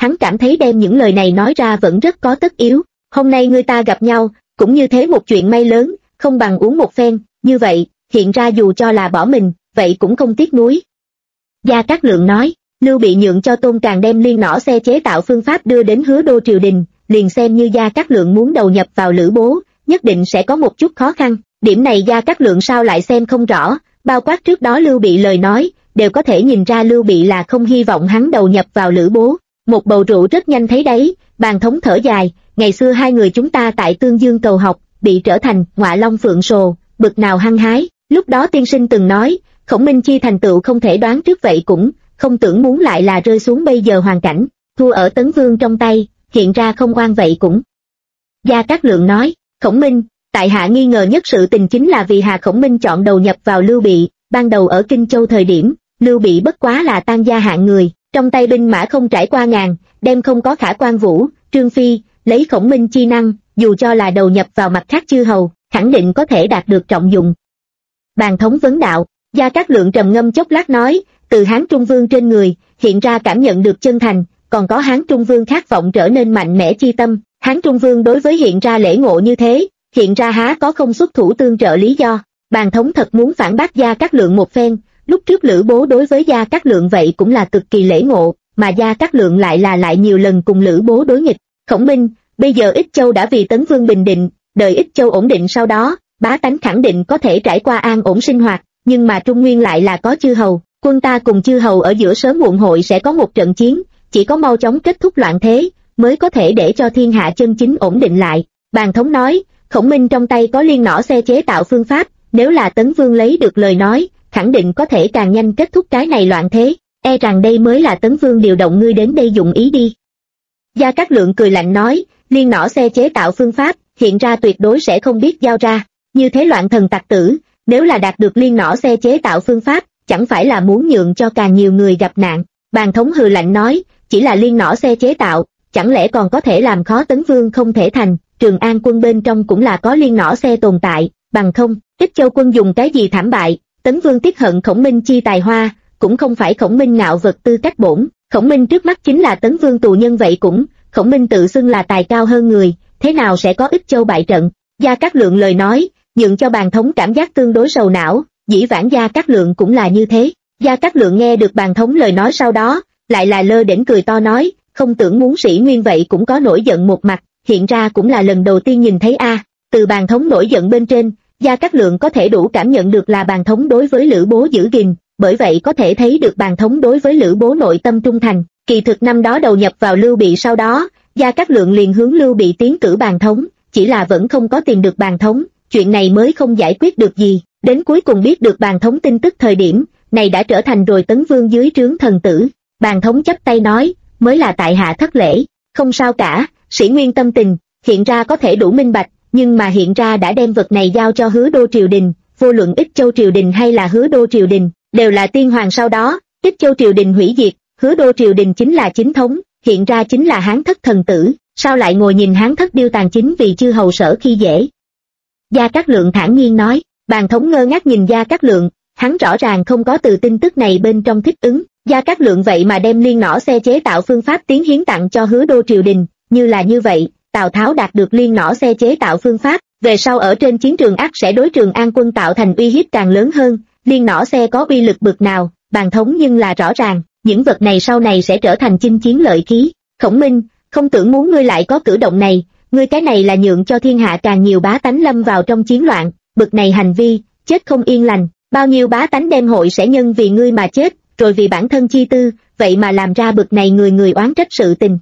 S1: hắn cảm thấy đem những lời này nói ra vẫn rất có tất yếu. Hôm nay người ta gặp nhau, cũng như thế một chuyện may lớn, không bằng uống một phen, như vậy, hiện ra dù cho là bỏ mình, vậy cũng không tiếc nuối. Gia Cát Lượng nói, Lưu Bị nhượng cho Tôn Càng đem liên nỏ xe chế tạo phương pháp đưa đến Hứa Đô triều đình, liền xem như Gia Cát Lượng muốn đầu nhập vào Lữ Bố, nhất định sẽ có một chút khó khăn. Điểm này Gia Cát Lượng sao lại xem không rõ, bao quát trước đó Lưu Bị lời nói, đều có thể nhìn ra Lưu Bị là không hy vọng hắn đầu nhập vào Lữ Bố. Một bầu rượu rất nhanh thấy đấy, Bàn Thống thở dài, ngày xưa hai người chúng ta tại Tương Dương cầu học, bị trở thành ngọa long phượng sồ, bực nào hăng hái, lúc đó tiên sinh từng nói, Khổng Minh chi thành tựu không thể đoán trước, vậy cũng không tưởng muốn lại là rơi xuống bây giờ hoàn cảnh, thua ở Tấn Vương trong tay, hiện ra không oan vậy cũng. Gia Cát Lượng nói, Khổng Minh, tại hạ nghi ngờ nhất sự tình chính là vì Hà Khổng Minh chọn đầu nhập vào Lưu Bị, ban đầu ở Kinh Châu thời điểm, Lưu Bị bất quá là tan gia hạng người, trong tay binh mã không trải qua ngàn, đem không có Khả Quan Vũ, Trương Phi, lấy Khổng Minh chi năng, dù cho là đầu nhập vào mặt khác chư hầu, khẳng định có thể đạt được trọng dụng. Bàn Thống vấn đạo, Gia Cát Lượng trầm ngâm chốc lát nói, từ Hán Trung Vương trên người, hiện ra cảm nhận được chân thành, còn có Hán Trung Vương khát vọng trở nên mạnh mẽ chi tâm, Hán Trung Vương đối với hiện ra lễ ngộ như thế, hiện ra há có không xuất thủ tương trợ lý do. Bàn Thống thật muốn phản bác Gia Cát Lượng một phen, lúc trước Lữ Bố đối với Gia Cát Lượng vậy cũng là cực kỳ lễ ngộ, mà Gia Cát Lượng lại nhiều lần cùng Lữ Bố đối nghịch. Khổng Minh, bây giờ Ích Châu đã vì Tấn Vương bình định, đợi Ích Châu ổn định sau đó, bá tánh khẳng định có thể trải qua an ổn sinh hoạt, nhưng mà Trung Nguyên lại là có chư hầu, quân ta cùng chư hầu ở giữa sớm muộn hội sẽ có một trận chiến, chỉ có mau chóng kết thúc loạn thế, mới có thể để cho thiên hạ chân chính ổn định lại. Bàn Thống nói, Khổng Minh trong tay có liên nỏ xe chế tạo phương pháp, nếu là Tấn Vương lấy được lời nói, khẳng định có thể càng nhanh kết thúc cái này loạn thế, e rằng đây mới là Tấn Vương điều động ngươi đến đây dụng ý đi. Gia Cát Lượng cười lạnh nói, liên nỏ xe chế tạo phương pháp, hiện ra tuyệt đối sẽ không biết giao ra, như thế loạn thần tặc tử, nếu là đạt được liên nỏ xe chế tạo phương pháp, chẳng phải là muốn nhượng cho càng nhiều người gặp nạn. Bàn Thống hừ lạnh nói, chỉ là liên nỏ xe chế tạo, chẳng lẽ còn có thể làm khó Tấn Vương không thể thành, Trường An quân bên trong cũng là có liên nỏ xe tồn tại, bằng không, Ích Châu quân dùng cái gì thảm bại, Tấn Vương tiếc hận Khổng Minh chi tài hoa, cũng không phải Khổng Minh ngạo vật tư cách bổn, Khổng Minh trước mắt chính là Tấn Vương tù nhân vậy cũng, Khổng Minh tự xưng là tài cao hơn người, thế nào sẽ có Ích Châu bại trận. Gia Cát Lượng lời nói, nhượng cho Bàn Thống cảm giác tương đối sầu não, dĩ vãng Gia Cát Lượng cũng là như thế. Gia Cát Lượng nghe được Bàn Thống lời nói sau đó, lại là lơ đễnh cười to nói, không tưởng muốn sĩ nguyên vậy cũng có nổi giận một mặt, hiện ra cũng là lần đầu tiên nhìn thấy a. Từ Bàn Thống nổi giận bên trên, Gia Cát Lượng có thể đủ cảm nhận được là Bàn Thống đối với Lữ Bố giữ gìn, bởi vậy có thể thấy được Bàn Thống đối với Lữ Bố nội tâm trung thành. Kỳ thực năm đó đầu nhập vào Lưu Bị sau đó, Gia Cát Lượng liền hướng Lưu Bị tiến cử Bàn Thống, chỉ là vẫn không có tìm được Bàn Thống, chuyện này mới không giải quyết được gì. Đến cuối cùng biết được Bàn Thống tin tức thời điểm, này đã trở thành rồi Tấn Vương dưới trướng thần tử. Bàn Thống chắp tay nói, mới là tại hạ thất lễ, không sao cả, sĩ nguyên tâm tình, hiện ra có thể đủ minh bạch, nhưng mà hiện ra đã đem vật này giao cho Hứa Đô triều đình, vô luận Ích Châu triều đình hay là Hứa Đô triều đình, đều là tiên hoàng sau đó, Ích Châu triều đình hủy diệt, Hứa Đô triều đình chính là chính thống, hiện ra chính là Hán thất thần tử, sao lại ngồi nhìn Hán thất điêu tàn chính vì chư hầu sở khi dễ. Gia Cát Lượng thản nhiên nói. Bàn Thống ngơ ngác nhìn Gia Cát Lượng, hắn rõ ràng không có từ tin tức này bên trong thích ứng. Gia Cát Lượng vậy mà đem liên nỏ xe chế tạo phương pháp tiến hiến tặng cho Hứa Đô triều đình, như là như vậy, Tào Tháo đạt được liên nỏ xe chế tạo phương pháp, về sau ở trên chiến trường ắt sẽ đối Trường An quân tạo thành uy hiếp càng lớn hơn. Liên nỏ xe có uy lực bực nào, Bàn Thống nhưng là rõ ràng, những vật này sau này sẽ trở thành chinh chiến lợi khí. Khổng Minh, không tưởng muốn ngươi lại có cử động này, ngươi cái này là nhượng cho thiên hạ càng nhiều bá tánh lâm vào trong chiến loạn, bực này hành vi, chết không yên lành, bao nhiêu bá tánh đem hội sẽ nhân vì ngươi mà chết, rồi vì bản thân chi tư, vậy mà làm ra bực này người người oán trách sự tình.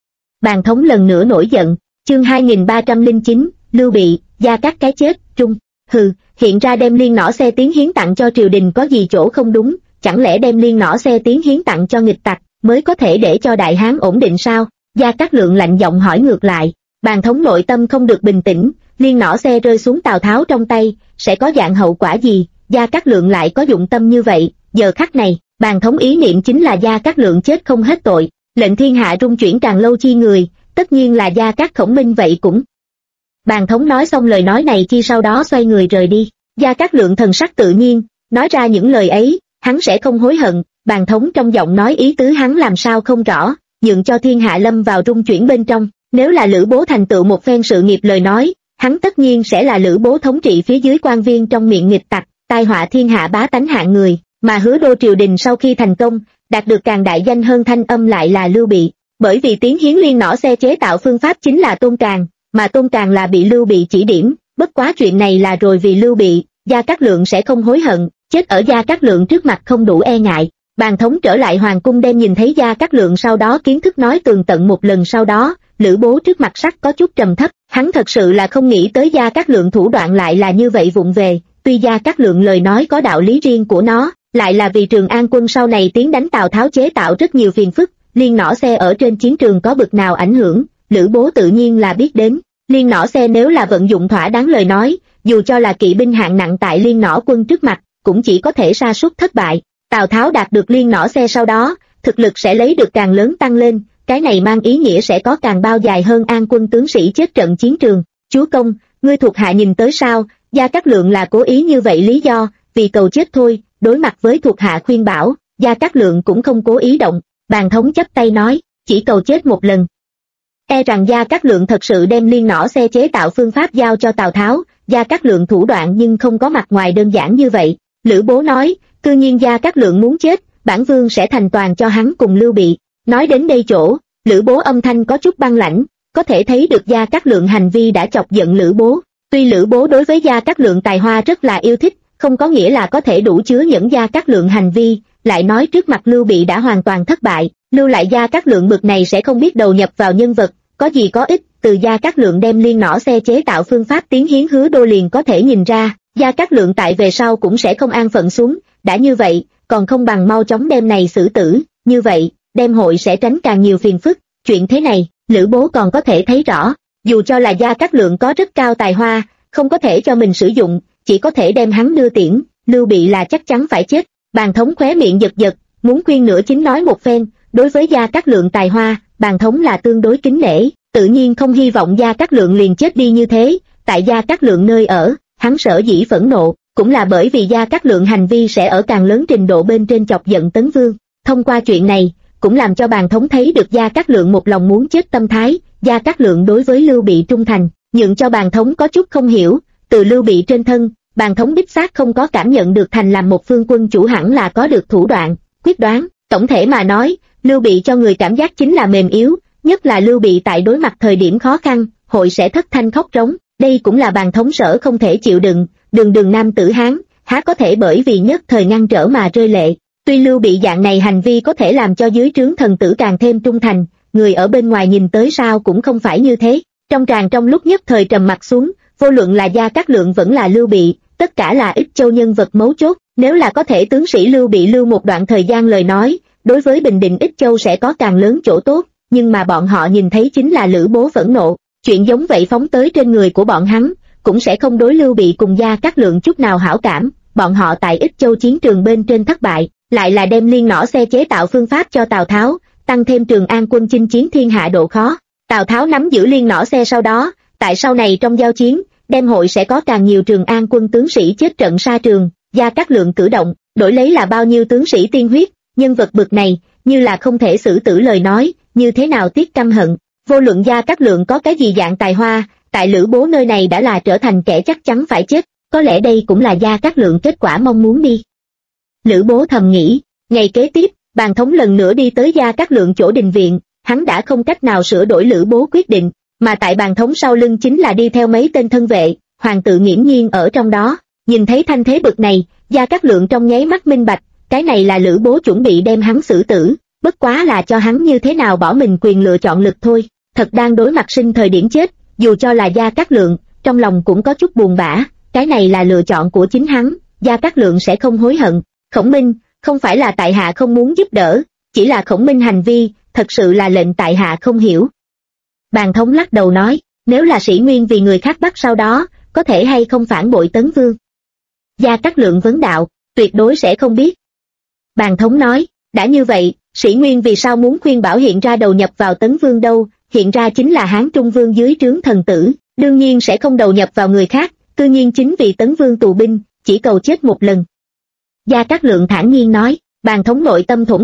S1: Bàn Thống lần nữa nổi giận, chương 2309, Lưu Bị, Gia Cát cái chết, trung, hừ, hiện ra đem liên nỏ xe tiến hiến tặng cho triều đình có gì chỗ không đúng, chẳng lẽ đem liên nỏ xe tiến hiến tặng cho nghịch tặc, mới có thể để cho Đại Hán ổn định sao? Gia Cát Lượng lạnh giọng hỏi ngược lại. Bàn Thống nội tâm không được bình tĩnh, liên nỏ xe rơi xuống Tào Tháo trong tay, sẽ có dạng hậu quả gì? Gia Cát Lượng lại có dụng tâm như vậy, giờ khắc này, Bàn Thống ý niệm chính là Gia Cát Lượng chết không hết tội, lệnh thiên hạ rung chuyển càng lâu chi người, tất nhiên là Gia Cát Khổng Minh vậy cũng. Bàn Thống nói xong lời nói này chi sau đó xoay người rời đi. Gia Cát Lượng thần sắc tự nhiên, nói ra những lời ấy, hắn sẽ không hối hận. Bàn Thống trong giọng nói ý tứ hắn làm sao không rõ, nhượng cho thiên hạ lâm vào rung chuyển bên trong. Nếu là Lữ Bố thành tựu một phen sự nghiệp lời nói, hắn tất nhiên sẽ là Lữ Bố thống trị phía dưới quan viên trong miệng nghịch tặc, tai họa thiên hạ bá tánh hạng người, mà Hứa Đô triều đình sau khi thành công, đạt được càng đại danh hơn thanh âm lại là Lưu Bị. Bởi vì Tiến Hiến Liên nỏ xe chế tạo phương pháp chính là Tôn Càn, mà Tôn Càn là bị Lưu Bị chỉ điểm, bất quá chuyện này là rồi vì Lưu Bị, Gia Cát Lượng sẽ không hối hận, chết ở Gia Cát Lượng trước mặt không đủ e ngại. Bàn thống trở lại hoàng cung đem nhìn thấy Gia Cát Lượng sau đó kiến thức nói tường tận một lần sau đó, Lữ Bố trước mặt sắc có chút trầm thấp, hắn thật sự là không nghĩ tới Gia Cát Lượng thủ đoạn lại là như vậy vụng về, tuy Gia Cát Lượng lời nói có đạo lý riêng của nó, lại là vì Trường An quân sau này tiến đánh Tào Tháo chế tạo rất nhiều phiền phức, liên nỏ xe ở trên chiến trường có bực nào ảnh hưởng, Lữ Bố tự nhiên là biết đến. Liên nỏ xe nếu là vận dụng thỏa đáng lời nói, dù cho là kỵ binh hạng nặng tại liên nỏ quân trước mặt, cũng chỉ có thể sa sút thất bại. Tào Tháo đạt được liên nỏ xe sau đó, thực lực sẽ lấy được càng lớn tăng lên, cái này mang ý nghĩa sẽ có càng bao dài hơn An quân tướng sĩ chết trận chiến trường. Chúa công, ngươi thuộc hạ nhìn tới sao? Gia Cát Lượng là cố ý như vậy lý do, vì cầu chết thôi. Đối mặt với thuộc hạ khuyên bảo, Gia Cát Lượng cũng không cố ý động. Bàn thống chắp tay nói, chỉ cầu chết một lần. E rằng Gia Cát Lượng thật sự đem liên nỏ xe chế tạo phương pháp giao cho Tào Tháo, Gia Cát Lượng thủ đoạn nhưng không có mặt ngoài đơn giản như vậy. Lữ Bố nói, cư nhiên Gia Cát Lượng muốn chết, bản vương sẽ thành toàn cho hắn cùng Lưu Bị. Nói đến đây chỗ, Lữ Bố âm thanh có chút băng lãnh, có thể thấy được Gia Cát Lượng hành vi đã chọc giận Lữ Bố. Tuy Lữ Bố đối với Gia Cát Lượng tài hoa rất là yêu thích, không có nghĩa là có thể đủ chứa nhẫn Gia Cát Lượng hành vi, lại nói trước mặt Lưu Bị đã hoàn toàn thất bại, lưu lại Gia Cát Lượng bực này sẽ không biết đầu nhập vào nhân vật, có gì có ích. Từ Gia Cát Lượng đem liên nỏ xe chế tạo phương pháp Tiến Hiến Hứa Đô liền có thể nhìn ra, Gia Cát Lượng tại về sau cũng sẽ không an phận xuống, đã như vậy, còn không bằng mau chóng đem này xử tử, như vậy, đem hội sẽ tránh càng nhiều phiền phức. Chuyện thế này, Lữ Bố còn có thể thấy rõ, dù cho là Gia Cát Lượng có rất cao tài hoa, không có thể cho mình sử dụng, chỉ có thể đem hắn đưa tiễn, Lưu Bị là chắc chắn phải chết. Bàn thống khóe miệng giật giật, muốn khuyên nửa chính nói một phen, đối với Gia Cát Lượng tài hoa, bàn thống là tương đối kính nể, tự nhiên không hy vọng Gia Cát Lượng liền chết đi như thế. Tại Gia Cát Lượng nơi ở, hắn sở dĩ phẫn nộ, cũng là bởi vì Gia Cát Lượng hành vi sẽ ở càng lớn trình độ bên trên chọc giận Tấn Vương. Thông qua chuyện này, cũng làm cho bàn thống thấy được Gia Cát Lượng một lòng muốn chết tâm thái. Gia Cát Lượng đối với Lưu Bị trung thành, nhượng cho bàn thống có chút không hiểu, từ Lưu Bị trên thân, bàn thống đích xác không có cảm nhận được thành làm một phương quân chủ hẳn là có được thủ đoạn, quyết đoán. Tổng thể mà nói, Lưu Bị cho người cảm giác chính là mềm yếu, nhất là Lưu Bị tại đối mặt thời điểm khó khăn, hội sẽ thất thanh khóc rống, đây cũng là bàn thống sở không thể chịu đựng. Đường nam tử Hán, há có thể bởi vì nhất thời ngăn trở mà rơi lệ. Tuy Lưu Bị dạng này hành vi có thể làm cho dưới trướng thần tử càng thêm trung thành, người ở bên ngoài nhìn tới sao cũng không phải như thế. Trong tràng trong lúc nhất thời trầm mặt xuống, vô luận là Gia Cát Lượng vẫn là Lưu Bị, tất cả là Ích Châu nhân vật mấu chốt, nếu là có thể tướng sĩ Lưu Bị lưu một đoạn thời gian lời nói, đối với bình định Ích Châu sẽ có càng lớn chỗ tốt, nhưng mà bọn họ nhìn thấy chính là Lữ Bố phẫn nộ, chuyện giống vậy phóng tới trên người của bọn hắn, cũng sẽ không đối Lưu Bị cùng Gia Cát Lượng chút nào hảo cảm. Bọn họ tại Ích Châu chiến trường bên trên thất bại, lại là đem liên nỏ xe chế tạo phương pháp cho Tào Tháo, tăng thêm Trường An quân chinh chiến thiên hạ độ khó. Tào Tháo nắm giữ liên nỏ xe sau đó, tại sau này trong giao chiến, đem hội sẽ có càng nhiều Trường An quân tướng sĩ chết trận sa trường. Gia Cát Lượng cử động, đổi lấy là bao nhiêu tướng sĩ tiên huyết, nhân vật bực này, như là không thể xử tử lời nói, như thế nào tiếc căm hận. Vô luận Gia Cát Lượng có cái gì dạng tài hoa, tại Lữ Bố nơi này đã là trở thành kẻ chắc chắn phải chết, có lẽ đây cũng là Gia Cát Lượng kết quả mong muốn đi. Lữ Bố thầm nghĩ. Ngày kế tiếp, bàn thống lần nữa đi tới Gia Cát Lượng chỗ đình viện, hắn đã không cách nào sửa đổi Lữ Bố quyết định, mà tại bàn thống sau lưng chính là đi theo mấy tên thân vệ, hoàng tự nghiễm nhiên ở trong đó. Nhìn thấy thanh thế bực này, Gia Cát Lượng trong nháy mắt minh bạch, cái này là Lữ Bố chuẩn bị đem hắn xử tử, bất quá là cho hắn như thế nào bỏ mình quyền lựa chọn lực thôi. Thật đang đối mặt sinh thời điểm chết, dù cho là Gia Cát Lượng, trong lòng cũng có chút buồn bã, cái này là lựa chọn của chính hắn, Gia Cát Lượng sẽ không hối hận. Khổng Minh, không phải là tại hạ không muốn giúp đỡ, chỉ là Khổng Minh hành vi, thật sự là lệnh tại hạ không hiểu. Bàn thống lắc đầu nói, nếu là Sĩ Nguyên vì người khác bắt sau đó, có thể hay không phản bội Tấn Vương? Gia Cát Lượng vấn đạo, tuyệt đối sẽ không biết. Bàn thống nói, đã như vậy, Sĩ Nguyên vì sao muốn khuyên bảo hiện ra đầu nhập vào Tấn Vương đâu? Hiện ra chính là Hán Trung Vương dưới trướng thần tử, đương nhiên sẽ không đầu nhập vào người khác, tự nhiên chính vì Tấn Vương tù binh, chỉ cầu chết một lần. Gia Cát Lượng thản nhiên nói, bàn thống nội tâm thổn thức,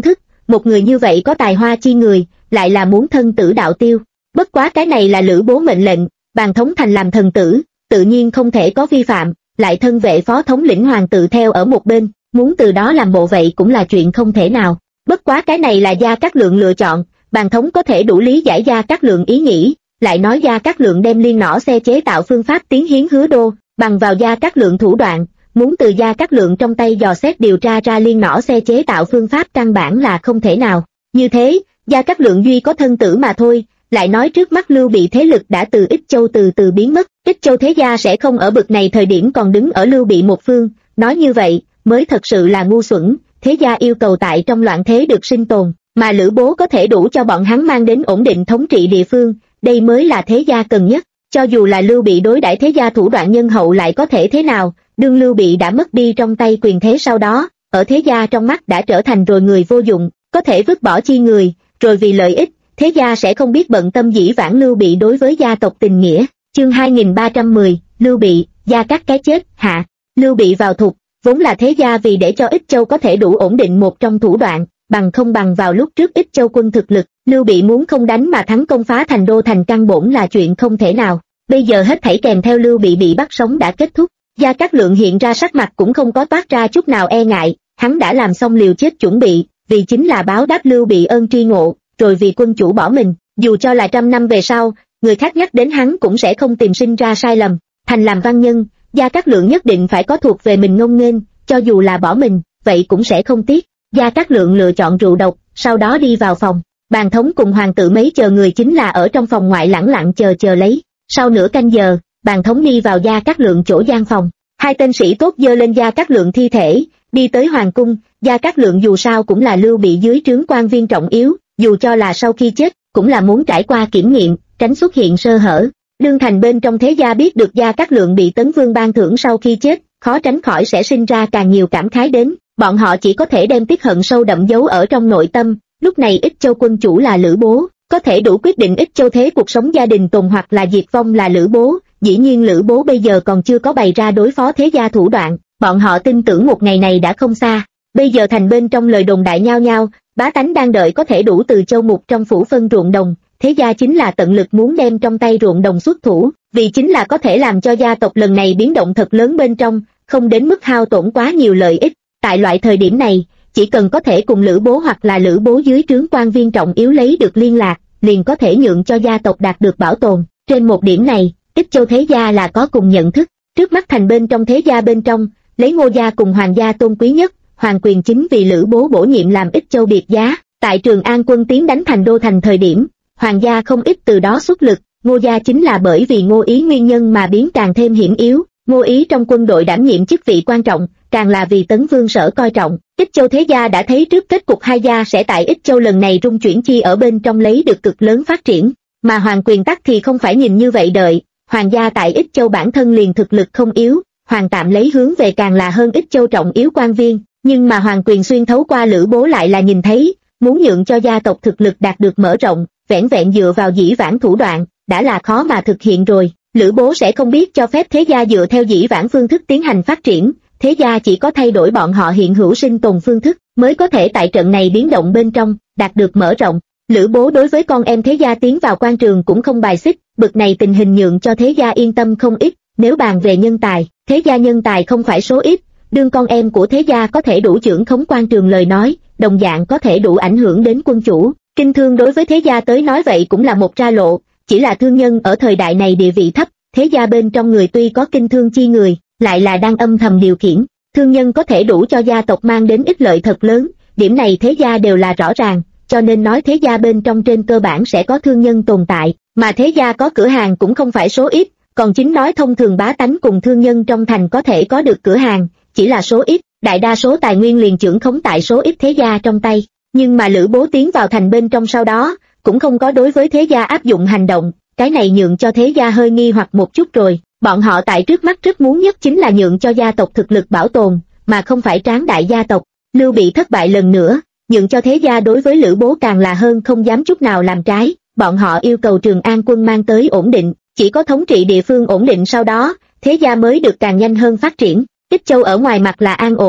S1: một người như vậy có tài hoa chi người, lại là muốn thân tử đạo tiêu. Bất quá cái này là Lữ Bố mệnh lệnh, Bàn Thống Thành làm thần tử, tự nhiên không thể có vi phạm, lại thân vệ phó thống lĩnh Hoàng tự theo ở một bên, muốn từ đó làm bộ vậy cũng là chuyện không thể nào. Bất quá cái này là Gia Cát Lượng lựa chọn, Bàn Thống có thể đủ lý giải Gia Cát Lượng ý nghĩ, lại nói Gia Cát Lượng đem liên nỏ xe chế tạo phương pháp tiến hiến Hứa Đô, bằng vào Gia Cát Lượng thủ đoạn, muốn từ Gia Cát Lượng trong tay dò xét điều tra ra liên nỏ xe chế tạo phương pháp căn bản là không thể nào. Như thế, Gia Cát Lượng duy có thân tử mà thôi, lại nói trước mắt Lưu Bị thế lực đã từ Ích Châu từ từ biến mất, Ích Châu thế gia sẽ không ở bực này thời điểm còn đứng ở Lưu Bị một phương, nói như vậy, mới thật sự là ngu xuẩn, thế gia yêu cầu tại trong loạn thế được sinh tồn, mà Lữ Bố có thể đủ cho bọn hắn mang đến ổn định thống trị địa phương, đây mới là thế gia cần nhất. Cho dù là Lưu Bị đối đãi thế gia thủ đoạn nhân hậu lại có thể thế nào, đương Lưu Bị đã mất đi trong tay quyền thế sau đó, ở thế gia trong mắt đã trở thành rồi người vô dụng, có thể vứt bỏ chi người, rồi vì lợi ích, thế gia sẽ không biết bận tâm dĩ vãng Lưu Bị đối với gia tộc tình nghĩa. Chương 2310, Lưu Bị, Gia Cát cái chết, hạ. Lưu Bị vào thục, vốn là thế gia vì để cho Ích Châu có thể đủ ổn định một trong thủ đoạn, bằng không bằng vào lúc trước Ích Châu quân thực lực, Lưu Bị muốn không đánh mà thắng công phá thành đô thành căn bổn là chuyện không thể nào. Bây giờ hết thảy kèm theo Lưu Bị bị bắt sống đã kết thúc, Gia Cát Lượng hiện ra sắc mặt cũng không có toát ra chút nào e ngại, hắn đã làm xong liều chết chuẩn bị, vì chính là báo đáp Lưu Bị ơn tri ngộ, rồi vì quân chủ bỏ mình, dù cho là 100 năm về sau, người khác nhắc đến hắn cũng sẽ không tìm sinh ra sai lầm. Thành làm văn nhân, Gia Cát Lượng nhất định phải có thuộc về mình ngông nghênh, cho dù là bỏ mình, vậy cũng sẽ không tiếc. Gia Cát Lượng lựa chọn rượu độc, sau đó đi vào phòng. Bàn Thống cùng Hoàng tự mấy chờ người chính là ở trong phòng ngoại lẳng lặng chờ lấy. Sau nửa canh giờ, Bàn Thống đi vào Gia Cát Lượng chỗ gian phòng. Hai tên sĩ tốt dơ lên Gia Cát Lượng thi thể, đi tới hoàng cung. Gia Cát Lượng dù sao cũng là Lưu Bị dưới trướng quan viên trọng yếu, dù cho là sau khi chết, cũng là muốn trải qua kiểm nghiệm, tránh xuất hiện sơ hở. Đương thành bên trong thế gia biết được Gia Cát Lượng bị Tấn Vương ban thưởng sau khi chết, khó tránh khỏi sẽ sinh ra càng nhiều cảm khái đến, bọn họ chỉ có thể đem tiếc hận sâu đậm giấu ở trong nội tâm. Lúc này Ích Châu quân chủ là Lữ Bố, có thể đủ quyết định Ích Châu thế cuộc sống gia đình tồn hoặc là diệt vong là Lữ Bố. Dĩ nhiên Lữ Bố bây giờ còn chưa có bày ra đối phó thế gia thủ đoạn, bọn họ tin tưởng một ngày này đã không xa. Bây giờ thành bên trong lời đồn đại nhao nhao, bá tánh đang đợi có thể đủ từ châu mục trong phủ phân ruộng đồng, thế gia chính là tận lực muốn đem trong tay ruộng đồng xuất thủ, vì chính là có thể làm cho gia tộc lần này biến động thật lớn bên trong, không đến mức hao tổn quá nhiều lợi ích. Tại loại thời điểm này, chỉ cần có thể cùng Lữ Bố hoặc là Lữ Bố dưới trướng quan viên trọng yếu lấy được liên lạc, liền có thể nhượng cho gia tộc đạt được bảo tồn. Trên một điểm này, Ích Châu thế gia là có cùng nhận thức. Trước mắt thành bên trong thế gia bên trong, lấy Ngô gia cùng Hoàng gia tôn quý nhất, Hoàng Quyền chính vì Lữ Bố bổ nhiệm làm Ích Châu biệt giá. Tại Trường An quân tiến đánh thành đô thành thời điểm, Hoàng gia không ít từ đó xuất lực, Ngô gia chính là bởi vì Ngô Ý nguyên nhân mà biến càng thêm hiểm yếu. Ngô Ý trong quân đội đảm nhiệm chức vị quan trọng, càng là vì Tấn Vương sở coi trọng. Ích Châu thế gia đã thấy trước kết cục hai gia sẽ tại Ích Châu lần này rung chuyển chi ở bên trong lấy được cực lớn phát triển, mà Hoàng Quyền tắc thì không phải nhìn như vậy đợi. Hoàng gia tại Ích Châu bản thân liền thực lực không yếu, Hoàng tạm lấy hướng về càng là hơn Ích Châu trọng yếu quan viên, nhưng mà Hoàng Quyền xuyên thấu qua Lữ Bố lại là nhìn thấy, muốn nhượng cho gia tộc thực lực đạt được mở rộng, vẻn vẹn dựa vào dĩ vãng thủ đoạn, đã là khó mà thực hiện rồi. Lữ Bố sẽ không biết cho phép thế gia dựa theo dĩ vãng phương thức tiến hành phát triển, thế gia chỉ có thay đổi bọn họ hiện hữu sinh tồn phương thức, mới có thể tại trận này biến động bên trong, đạt được mở rộng. Lữ Bố đối với con em thế gia tiến vào quan trường cũng không bài xích, bực này tình hình nhượng cho thế gia yên tâm không ít. Nếu bàn về nhân tài, thế gia nhân tài không phải số ít, đương con em của thế gia có thể đủ trưởng khống quan trường lời nói, đồng dạng có thể đủ ảnh hưởng đến quân chủ. Kinh thương đối với thế gia tới nói vậy cũng là một ra lộ, chỉ là thương nhân ở thời đại này địa vị thấp, thế gia bên trong người tuy có kinh thương chi người, lại là đang âm thầm điều khiển, thương nhân có thể đủ cho gia tộc mang đến ích lợi thật lớn, điểm này thế gia đều là rõ ràng, cho nên nói thế gia bên trong trên cơ bản sẽ có thương nhân tồn tại, mà thế gia có cửa hàng cũng không phải số ít, còn chính nói thông thường bá tánh cùng thương nhân trong thành có thể có được cửa hàng, chỉ là số ít, đại đa số tài nguyên liền trưởng khống tại số ít thế gia trong tay. Nhưng mà Lữ Bố tiến vào thành bên trong sau đó, cũng không có đối với thế gia áp dụng hành động, cái này nhượng cho thế gia hơi nghi hoặc một chút rồi. Bọn họ tại trước mắt rất muốn nhất chính là nhượng cho gia tộc thực lực bảo tồn, mà không phải tráng đại gia tộc. Lưu Bị thất bại lần nữa, nhượng cho thế gia đối với Lữ Bố càng là hơn không dám chút nào làm trái. Bọn họ yêu cầu Trường An quân mang tới ổn định, chỉ có thống trị địa phương ổn định sau đó, thế gia mới được càng nhanh hơn phát triển. Ích Châu ở ngoài mặt là an ổn,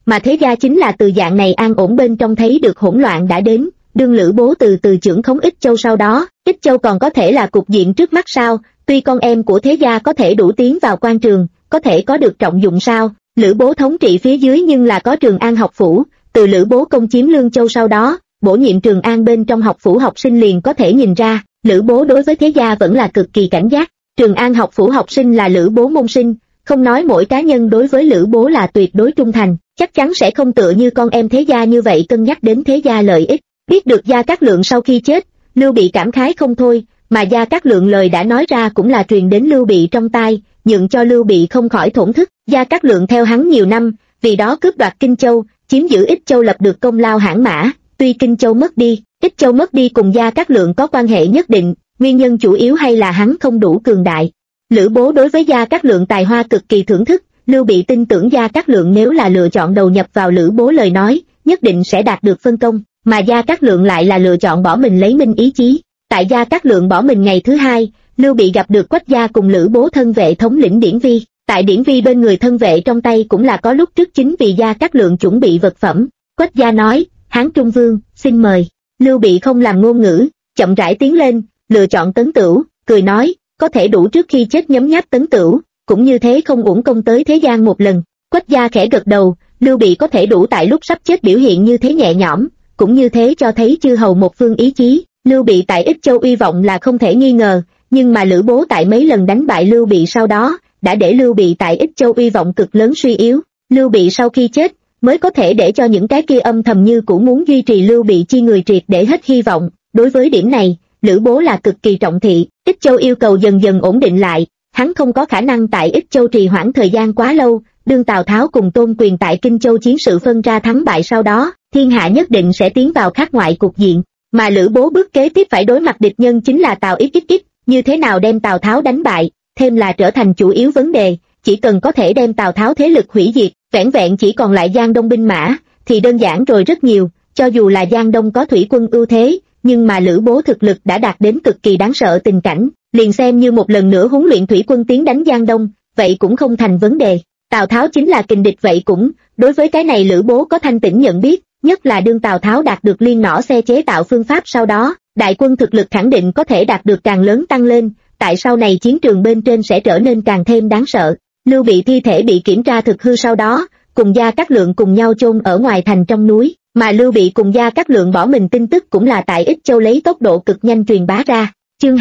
S1: mà thế gia chính là từ dạng này an ổn bên trong thấy được hỗn loạn đã đến. Đương Lữ Bố từ từ trưởng khống Ích Châu sau đó, Ích Châu còn có thể là cục diện trước mắt sao? Tuy con em của thế gia có thể đủ tiến vào quan trường, có thể có được trọng dụng sao? Lữ Bố thống trị phía dưới nhưng là có Trường An học phủ, từ Lữ Bố công chiếm Lương Châu sau đó, bổ nhiệm Trường An bên trong học phủ học sinh liền có thể nhìn ra, Lữ Bố đối với thế gia vẫn là cực kỳ cảnh giác. Trường An học phủ học sinh là Lữ Bố môn sinh, không nói mỗi cá nhân đối với Lữ Bố là tuyệt đối trung thành, chắc chắn sẽ không tựa như con em thế gia như vậy cân nhắc đến thế gia lợi ích. Biết được Gia Cát Lượng sau khi chết, Lưu Bị cảm khái không thôi, mà Gia Cát Lượng lời đã nói ra cũng là truyền đến Lưu Bị trong tai, nhượng cho Lưu Bị không khỏi thổn thức. Gia Cát Lượng theo hắn nhiều năm, vì đó cướp đoạt Kinh Châu, chiếm giữ Ích Châu lập được công lao hãn mã, tuy Kinh Châu mất đi, Ích Châu mất đi cùng Gia Cát Lượng có quan hệ nhất định, nguyên nhân chủ yếu hay là hắn không đủ cường đại. Lữ Bố đối với Gia Cát Lượng tài hoa cực kỳ thưởng thức, Lưu Bị tin tưởng Gia Cát Lượng nếu là lựa chọn đầu nhập vào Lữ Bố lời nói, nhất định sẽ đạt được phân công, mà Gia Cát Lượng lại là lựa chọn bỏ mình lấy minh ý chí. Tại Gia Cát Lượng bỏ mình ngày thứ hai, Lưu Bị gặp được Quách Gia cùng Lữ Bố thân vệ thống lĩnh Điển Vi. Tại Điển Vi bên người thân vệ trong tay cũng là có lúc trước chính vì Gia Cát Lượng chuẩn bị vật phẩm. Quách Gia nói, Hán Trung Vương, xin mời. Lưu Bị không làm ngôn ngữ, chậm rãi tiến lên, lựa chọn Tấn Tửu, cười nói, có thể đủ trước khi chết nhấm nháp Tấn Tửu, cũng như thế không uổng công tới thế gian một lần. Quách Gia khẽ gật đầu, Lưu Bị có thể đủ tại lúc sắp chết biểu hiện như thế nhẹ nhõm, cũng như thế cho thấy chư hầu một phương ý chí. Lưu Bị tại Ích Châu uy vọng là không thể nghi ngờ, nhưng mà Lữ Bố tại mấy lần đánh bại Lưu Bị sau đó, đã để Lưu Bị tại Ích Châu uy vọng cực lớn suy yếu. Lưu Bị sau khi chết, mới có thể để cho những cái kia âm thầm như cũ muốn duy trì Lưu Bị chi người triệt để hết hy vọng. Đối với điểm này, Lữ Bố là cực kỳ trọng thị. Ích Châu yêu cầu dần dần ổn định lại, hắn không có khả năng tại Ích Châu trì hoãn thời gian quá lâu. Đương Tào Tháo cùng Tôn Quyền tại Kinh Châu chiến sự phân ra thắng bại sau đó, thiên hạ nhất định sẽ tiến vào khắc ngoại cục diện, mà Lữ Bố bước kế tiếp phải đối mặt địch nhân chính là Tào Ít, như thế nào đem Tào Tháo đánh bại, thêm là trở thành chủ yếu vấn đề. Chỉ cần có thể đem Tào Tháo thế lực hủy diệt, vẻn vẹn chỉ còn lại Giang Đông binh mã, thì đơn giản rồi rất nhiều. Cho dù là Giang Đông có thủy quân ưu thế, nhưng mà Lữ Bố thực lực đã đạt đến cực kỳ đáng sợ tình cảnh, liền xem như một lần nữa huấn luyện thủy quân tiến đánh Giang Đông, vậy cũng không thành vấn đề. Tào Tháo chính là kình địch vậy cũng, đối với cái này Lữ Bố có thanh tỉnh nhận biết, nhất là đương Tào Tháo đạt được liên nỏ xe chế tạo phương pháp sau đó, đại quân thực lực khẳng định có thể đạt được càng lớn tăng lên, tại sau này chiến trường bên trên sẽ trở nên càng thêm đáng sợ. Lưu Bị thi thể bị kiểm tra thực hư sau đó, cùng Gia Cát Lượng cùng nhau chôn ở ngoài thành trong núi, mà Lưu Bị cùng Gia Cát Lượng bỏ mình tin tức cũng là tại Ích Châu lấy tốc độ cực nhanh truyền bá ra. Chương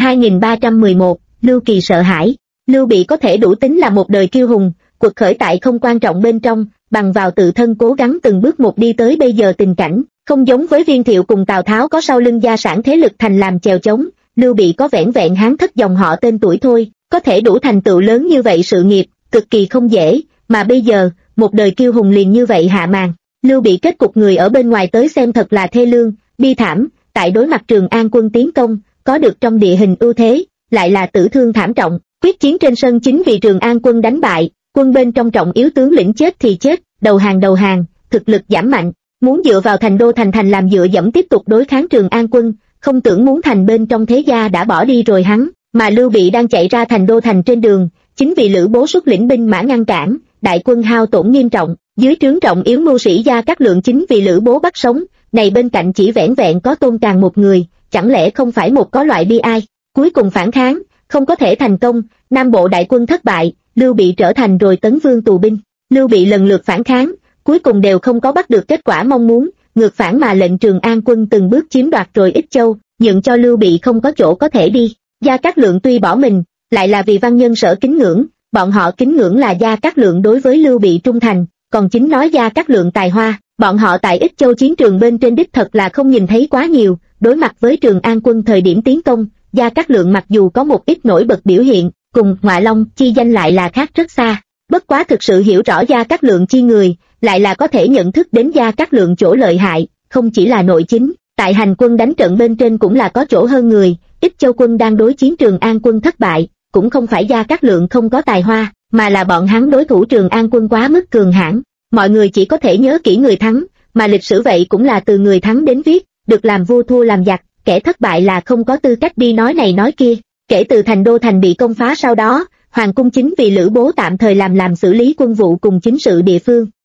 S1: 2311, Lưu Kỳ sợ hãi. Lưu Bị có thể đủ tính là một đời kiêu hùng, cuộc khởi tại không quan trọng bên trong, bằng vào tự thân cố gắng từng bước một đi tới bây giờ tình cảnh, không giống với Viên Thiệu cùng Tào Tháo có sau lưng gia sản thế lực thành làm chèo chống. Lưu Bị có vẻn vẹn Hán thất dòng họ tên tuổi thôi, có thể đủ thành tựu lớn như vậy sự nghiệp, cực kỳ không dễ, mà bây giờ, một đời kiêu hùng liền như vậy hạ màn. Lưu Bị kết cục người ở bên ngoài tới xem thật là thê lương, bi thảm, tại đối mặt Trường An quân tiến công, có được trong địa hình ưu thế, lại là tử thương thảm trọng, quyết chiến trên sân chính vì Trường An quân đánh bại, quân bên trong trọng yếu tướng lĩnh chết thì chết, đầu hàng, thực lực giảm mạnh, muốn dựa vào thành đô thành làm dựa dẫm tiếp tục đối kháng Trường An quân, không tưởng muốn thành bên trong thế gia đã bỏ đi rồi hắn, mà Lưu Bị đang chạy ra thành đô thành trên đường, chính vì Lữ Bố xuất lĩnh binh mã ngăn cản, đại quân hao tổn nghiêm trọng, dưới trướng trọng yếu mưu sĩ Gia Cát Lượng chính vì Lữ Bố bắt sống, này bên cạnh chỉ vẻn vẹn có Tôn Càn một người, chẳng lẽ không phải một có loại bi ai, cuối cùng phản kháng, không có thể thành công, Nam Bộ đại quân thất bại, Lưu Bị trở thành rồi Tấn Vương tù binh. Lưu Bị lần lượt phản kháng, cuối cùng đều không có bắt được kết quả mong muốn, ngược phản mà lệnh Trường An quân từng bước chiếm đoạt rồi Ích Châu, nhượng cho Lưu Bị không có chỗ có thể đi. Gia Cát Lượng tuy bỏ mình, lại là vì văn nhân sở kính ngưỡng, bọn họ kính ngưỡng là Gia Cát Lượng đối với Lưu Bị trung thành, còn chính nói Gia Cát Lượng tài hoa, bọn họ tại Ích Châu chiến trường bên trên đích thật là không nhìn thấy quá nhiều. Đối mặt với Trường An quân thời điểm tiến công, Gia Cát Lượng mặc dù có một ít nổi bật biểu hiện, cùng Ngọa Long chi danh lại là khác rất xa. Bất quá thực sự hiểu rõ Gia Cát Lượng chi người, lại là có thể nhận thức đến Gia Cát Lượng chỗ lợi hại, không chỉ là nội chính, tại hành quân đánh trận bên trên cũng là có chỗ hơn người. Ích Châu quân đang đối chiến Trường An quân thất bại, cũng không phải Gia Cát Lượng không có tài hoa, mà là bọn hắn đối thủ Trường An quân quá mức cường hãn. Mọi người chỉ có thể nhớ kỹ người thắng, mà lịch sử vậy cũng là từ người thắng đến viết, được làm vua thua làm giặc, kẻ thất bại là không có tư cách đi nói này nói kia. Kể từ thành đô thành bị công phá sau đó, Hoàng cung chính vì Lữ Bố tạm thời làm xử lý quân vụ cùng chính sự địa phương,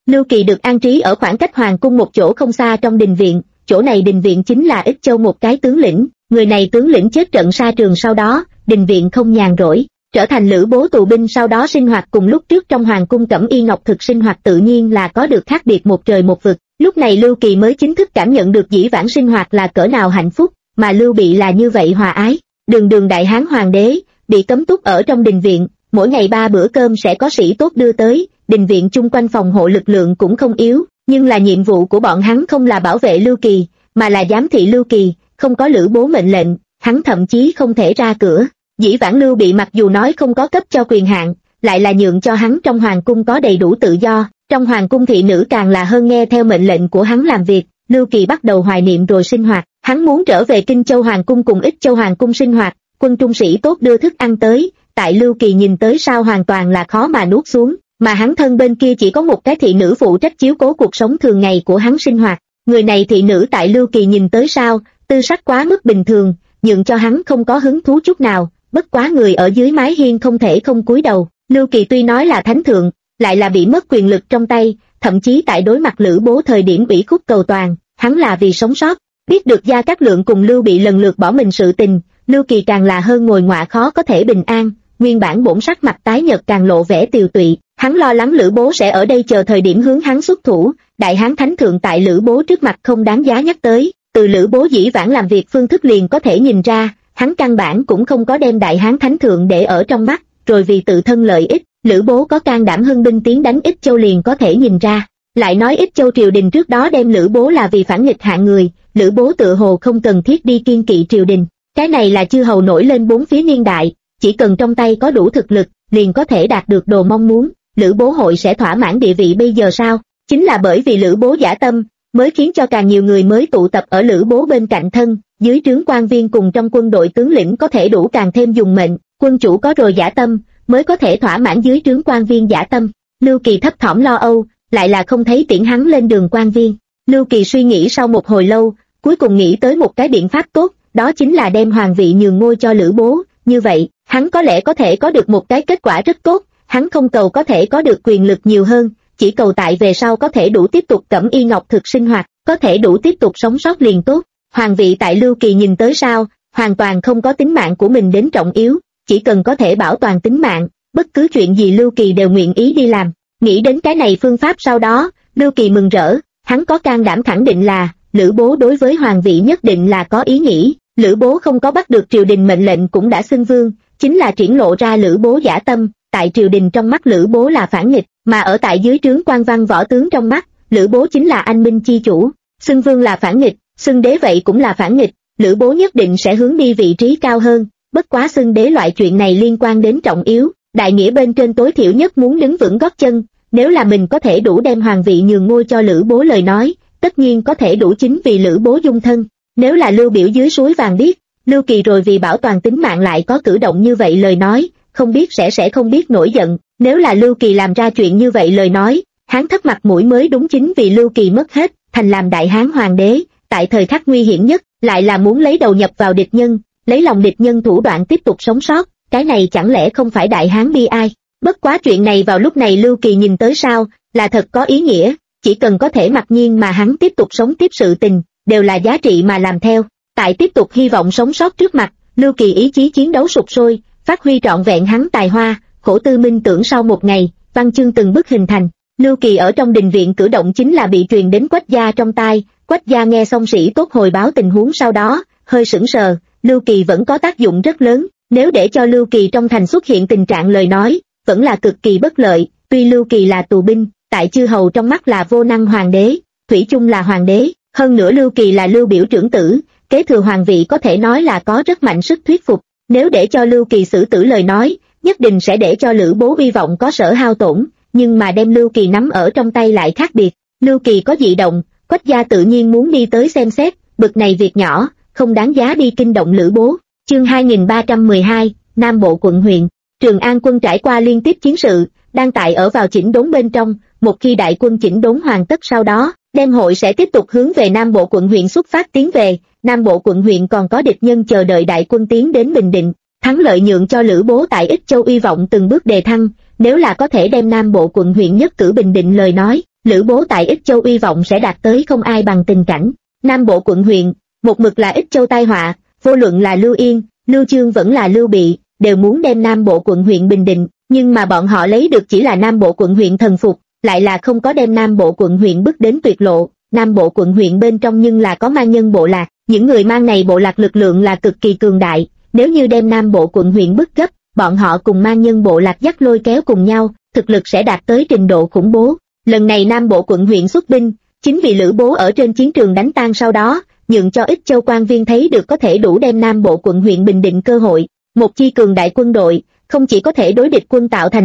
S1: Lưu Kỳ được an trí ở khoảng cách hoàng cung một chỗ không xa trong đình viện, chỗ này đình viện chính là Ích Châu một cái tướng lĩnh, người này tướng lĩnh chết trận sa trường sau đó, đình viện không nhàn rỗi, trở thành Lữ Bố tù binh sau đó sinh hoạt cùng lúc trước trong hoàng cung Cẩm Y Ngọc Thực sinh hoạt tự nhiên là có được khác biệt một trời một vực. Lúc này Lưu Kỳ mới chính thức cảm nhận được dĩ vãng sinh hoạt là cỡ nào hạnh phúc, mà Lưu Bị là như vậy hòa ái. Đường đại hán hoàng đế bị cấm túc ở trong đình viện, mỗi ngày 3 bữa cơm sẽ có sĩ tốt đưa tới, đình viện chung quanh phòng hộ lực lượng cũng không yếu, nhưng là nhiệm vụ của bọn hắn không là bảo vệ Lưu Kỳ, mà là giám thị Lưu Kỳ, không có Lữ Bố mệnh lệnh, hắn thậm chí không thể ra cửa. Dĩ vãng Lưu Bị mặc dù nói không có cấp cho quyền hạn, lại là nhượng cho hắn trong hoàng cung có đầy đủ tự do, trong hoàng cung thị nữ càng là hơn nghe theo mệnh lệnh của hắn làm việc. Lưu Kỳ bắt đầu hoài niệm rồi sinh hoạt, hắn muốn trở về Kinh Châu hoàng cung cùng Ích Châu hoàng cung sinh hoạt, quân trung sĩ tốt đưa thức ăn tới, tại Lưu Kỳ nhìn tới sao hoàn toàn là khó mà nuốt xuống, mà hắn thân bên kia chỉ có một cái thị nữ phụ trách chiếu cố cuộc sống thường ngày của hắn sinh hoạt. Người này thị nữ tại Lưu Kỳ nhìn tới sao, tư sắc quá mức bình thường, nhượng cho hắn không có hứng thú chút nào, bất quá người ở dưới mái hiên không thể không cúi đầu. Lưu Kỳ tuy nói là thánh thượng, lại là bị mất quyền lực trong tay, thậm chí tại đối mặt Lữ Bố thời điểm ủy khúc cầu toàn, hắn là vì sống sót. Biết được Gia Cát Lượng cùng Lưu Bị lần lượt bỏ mình sự tình, Lưu Kỳ càng là hơn ngồi ngọa khó có thể bình an, nguyên bản bổn sắc mặt tái nhợt càng lộ vẻ tiều tụy, hắn lo lắng Lữ Bố sẽ ở đây chờ thời điểm hướng hắn xuất thủ. Đại hán thánh thượng tại Lữ Bố trước mặt không đáng giá nhắc tới, từ Lữ Bố dĩ vãng làm việc phương thức liền có thể nhìn ra, hắn căn bản cũng không có đem đại hán thánh thượng để ở trong mắt, rồi vì tự thân lợi ích, Lữ Bố có can đảm hưng binh tiến đánh Ích Châu liền có thể nhìn ra. Lại nói Ích Châu triều đình trước đó đem Lữ Bố là vì phản nghịch hạng người, Lữ Bố tự hồ không cần thiết đi kiên kỵ triều đình, cái này là chư hầu nổi lên bốn phía niên đại, chỉ cần trong tay có đủ thực lực, liền có thể đạt được đồ mong muốn. Lữ Bố hội sẽ thỏa mãn địa vị bây giờ sao? Chính là bởi vì Lữ Bố dã tâm, mới khiến cho càng nhiều người mới tụ tập ở Lữ Bố bên cạnh thân, dưới trướng quan viên cùng trong quân đội tướng lĩnh có thể đủ càng thêm dùng mệnh, quân chủ có rồi dã tâm, mới có thể thỏa mãn dưới trướng quan viên dã tâm. Lưu Kỳ thấp thỏm lo âu, lại là không thấy tiễn hắn lên đường quan viên. Lưu Kỳ suy nghĩ sau một hồi lâu, cuối cùng nghĩ tới một cái biện pháp tốt, đó chính là đem hoàng vị nhường ngôi cho Lữ Bố, như vậy, hắn có lẽ có thể có được một cái kết quả rất tốt, hắn không cầu có thể có được quyền lực nhiều hơn, chỉ cầu tại về sau có thể đủ tiếp tục Cẩm Y Ngọc Thực sinh hoạt, có thể đủ tiếp tục sống sót liền tốt. Hoàng vị tại Lưu Kỳ nhìn tới sao, hoàn toàn không có tính mạng của mình đến trọng yếu, chỉ cần có thể bảo toàn tính mạng, bất cứ chuyện gì Lưu Kỳ đều nguyện ý đi làm. Nghĩ đến cái này phương pháp sau đó, Lưu Kỳ mừng rỡ, hắn có can đảm khẳng định là, Lữ Bố đối với hoàng vị nhất định là có ý nghĩ, Lữ Bố không có bắt được triều đình mệnh lệnh cũng đã xưng vương, chính là triển lộ ra Lữ Bố dã tâm, tại triều đình trong mắt Lữ Bố là phản nghịch, mà ở tại dưới trướng quan văn võ tướng trong mắt, Lữ Bố chính là anh minh chi chủ, xưng vương là phản nghịch, xưng đế vậy cũng là phản nghịch, Lữ Bố nhất định sẽ hướng đi vị trí cao hơn, bất quá xưng đế loại chuyện này liên quan đến trọng yếu, đại nghĩa bên trên tối thiểu nhất muốn đứng vững gót chân, nếu là mình có thể đủ đem hoàng vị nhường ngôi cho Lữ Bố lời nói, tất nhiên có thể đủ chính vì Lữ Bố dung thân. Nếu là Lưu Biểu dưới suối vàng biết, Lưu Kỳ rồi vì bảo toàn tính mạng lại có cử động như vậy lời nói, không biết sẽ không biết nổi giận, nếu là Lưu Kỳ làm ra chuyện như vậy lời nói, hắn thất mặt mũi mới đúng, chính vì Lưu Kỳ mất hết, thành làm đại hán hoàng đế, tại thời khắc nguy hiểm nhất, lại là muốn lấy đầu nhập vào địch nhân, lấy lòng địch nhân thủ đoạn tiếp tục sống sót, cái này chẳng lẽ không phải đại hán bi ai? Bất quá chuyện này vào lúc này Lưu Kỳ nhìn tới sao, là thật có ý nghĩa, chỉ cần có thể mặc nhiên mà hắn tiếp tục sống tiếp sự tình, đều là giá trị mà làm theo. Tại tiếp tục hy vọng sống sót trước mặt, Lưu Kỳ ý chí chiến đấu sục sôi, phát huy trọn vẹn hắn tài hoa, khổ tư minh tưởng sau một ngày, văn chương từng bức hình thành. Lưu Kỳ ở trong đình viện cử động chính là bị truyền đến Quách gia trong tai, Quách gia nghe xong sĩ tốt hồi báo tình huống sau đó, hơi sững sờ, Lưu Kỳ vẫn có tác dụng rất lớn, nếu để cho Lưu Kỳ trong thành xuất hiện tình trạng lời nói, vẫn là cực kỳ bất lợi, tuy Lưu Kỳ là tù binh, tại chư hầu trong mắt là vô năng hoàng đế, thủy chung là hoàng đế, hơn nữa Lưu Kỳ là Lưu Biểu trưởng tử, kế thừa hoàng vị có thể nói là có rất mạnh sức thuyết phục, nếu để cho Lưu Kỳ xử tử lời nói, nhất định sẽ để cho Lữ Bố uy vọng có sở hao tổn, nhưng mà đem Lưu Kỳ nắm ở trong tay lại khác biệt, Lưu Kỳ có dị động, Quách gia tự nhiên muốn đi tới xem xét, bực này việc nhỏ, không đáng giá đi kinh động Lữ Bố. Chương 2312, Nam Bộ quận huyện. Trường An quân trải qua liên tiếp chiến sự, đang tại ở vào chỉnh đốn bên trong, một khi đại quân chỉnh đốn hoàn tất sau đó, đêm hội sẽ tiếp tục hướng về Nam Bộ quận huyện xuất phát tiến về, Nam Bộ quận huyện còn có địch nhân chờ đợi đại quân tiến đến Bình Định, thắng lợi nhượng cho Lữ Bố tại Ích Châu uy vọng từng bước đề thăng, nếu là có thể đem Nam Bộ quận huyện nhất cử Bình Định lời nói, Lữ Bố tại Ích Châu uy vọng sẽ đạt tới không ai bằng tình cảnh. Nam Bộ quận huyện, một mực là Ích Châu tai họa, vô luận là Lưu Yên, Lưu Chương vẫn là Lưu Bị, đều muốn đem Nam Bộ quận huyện bình định, nhưng mà bọn họ lấy được chỉ là Nam Bộ quận huyện thần phục, lại là không có đem Nam Bộ quận huyện bước đến tuyệt lộ. Nam Bộ quận huyện bên trong nhưng là có mang nhân bộ lạc, những người mang này bộ lạc lực lượng là cực kỳ cường đại, nếu như đem Nam Bộ quận huyện bức gấp, bọn họ cùng mang nhân bộ lạc dắt lôi kéo cùng nhau, thực lực sẽ đạt tới trình độ khủng bố. Lần này Nam Bộ quận huyện xuất binh, chính vì Lữ Bố ở trên chiến trường đánh tan sau đó, nhượng cho Ích Châu quan viên thấy được có thể đủ đem Nam Bộ quận huyện bình định cơ hội. Một chi cường đại quân đội, không chỉ có thể đối địch quân tạo thành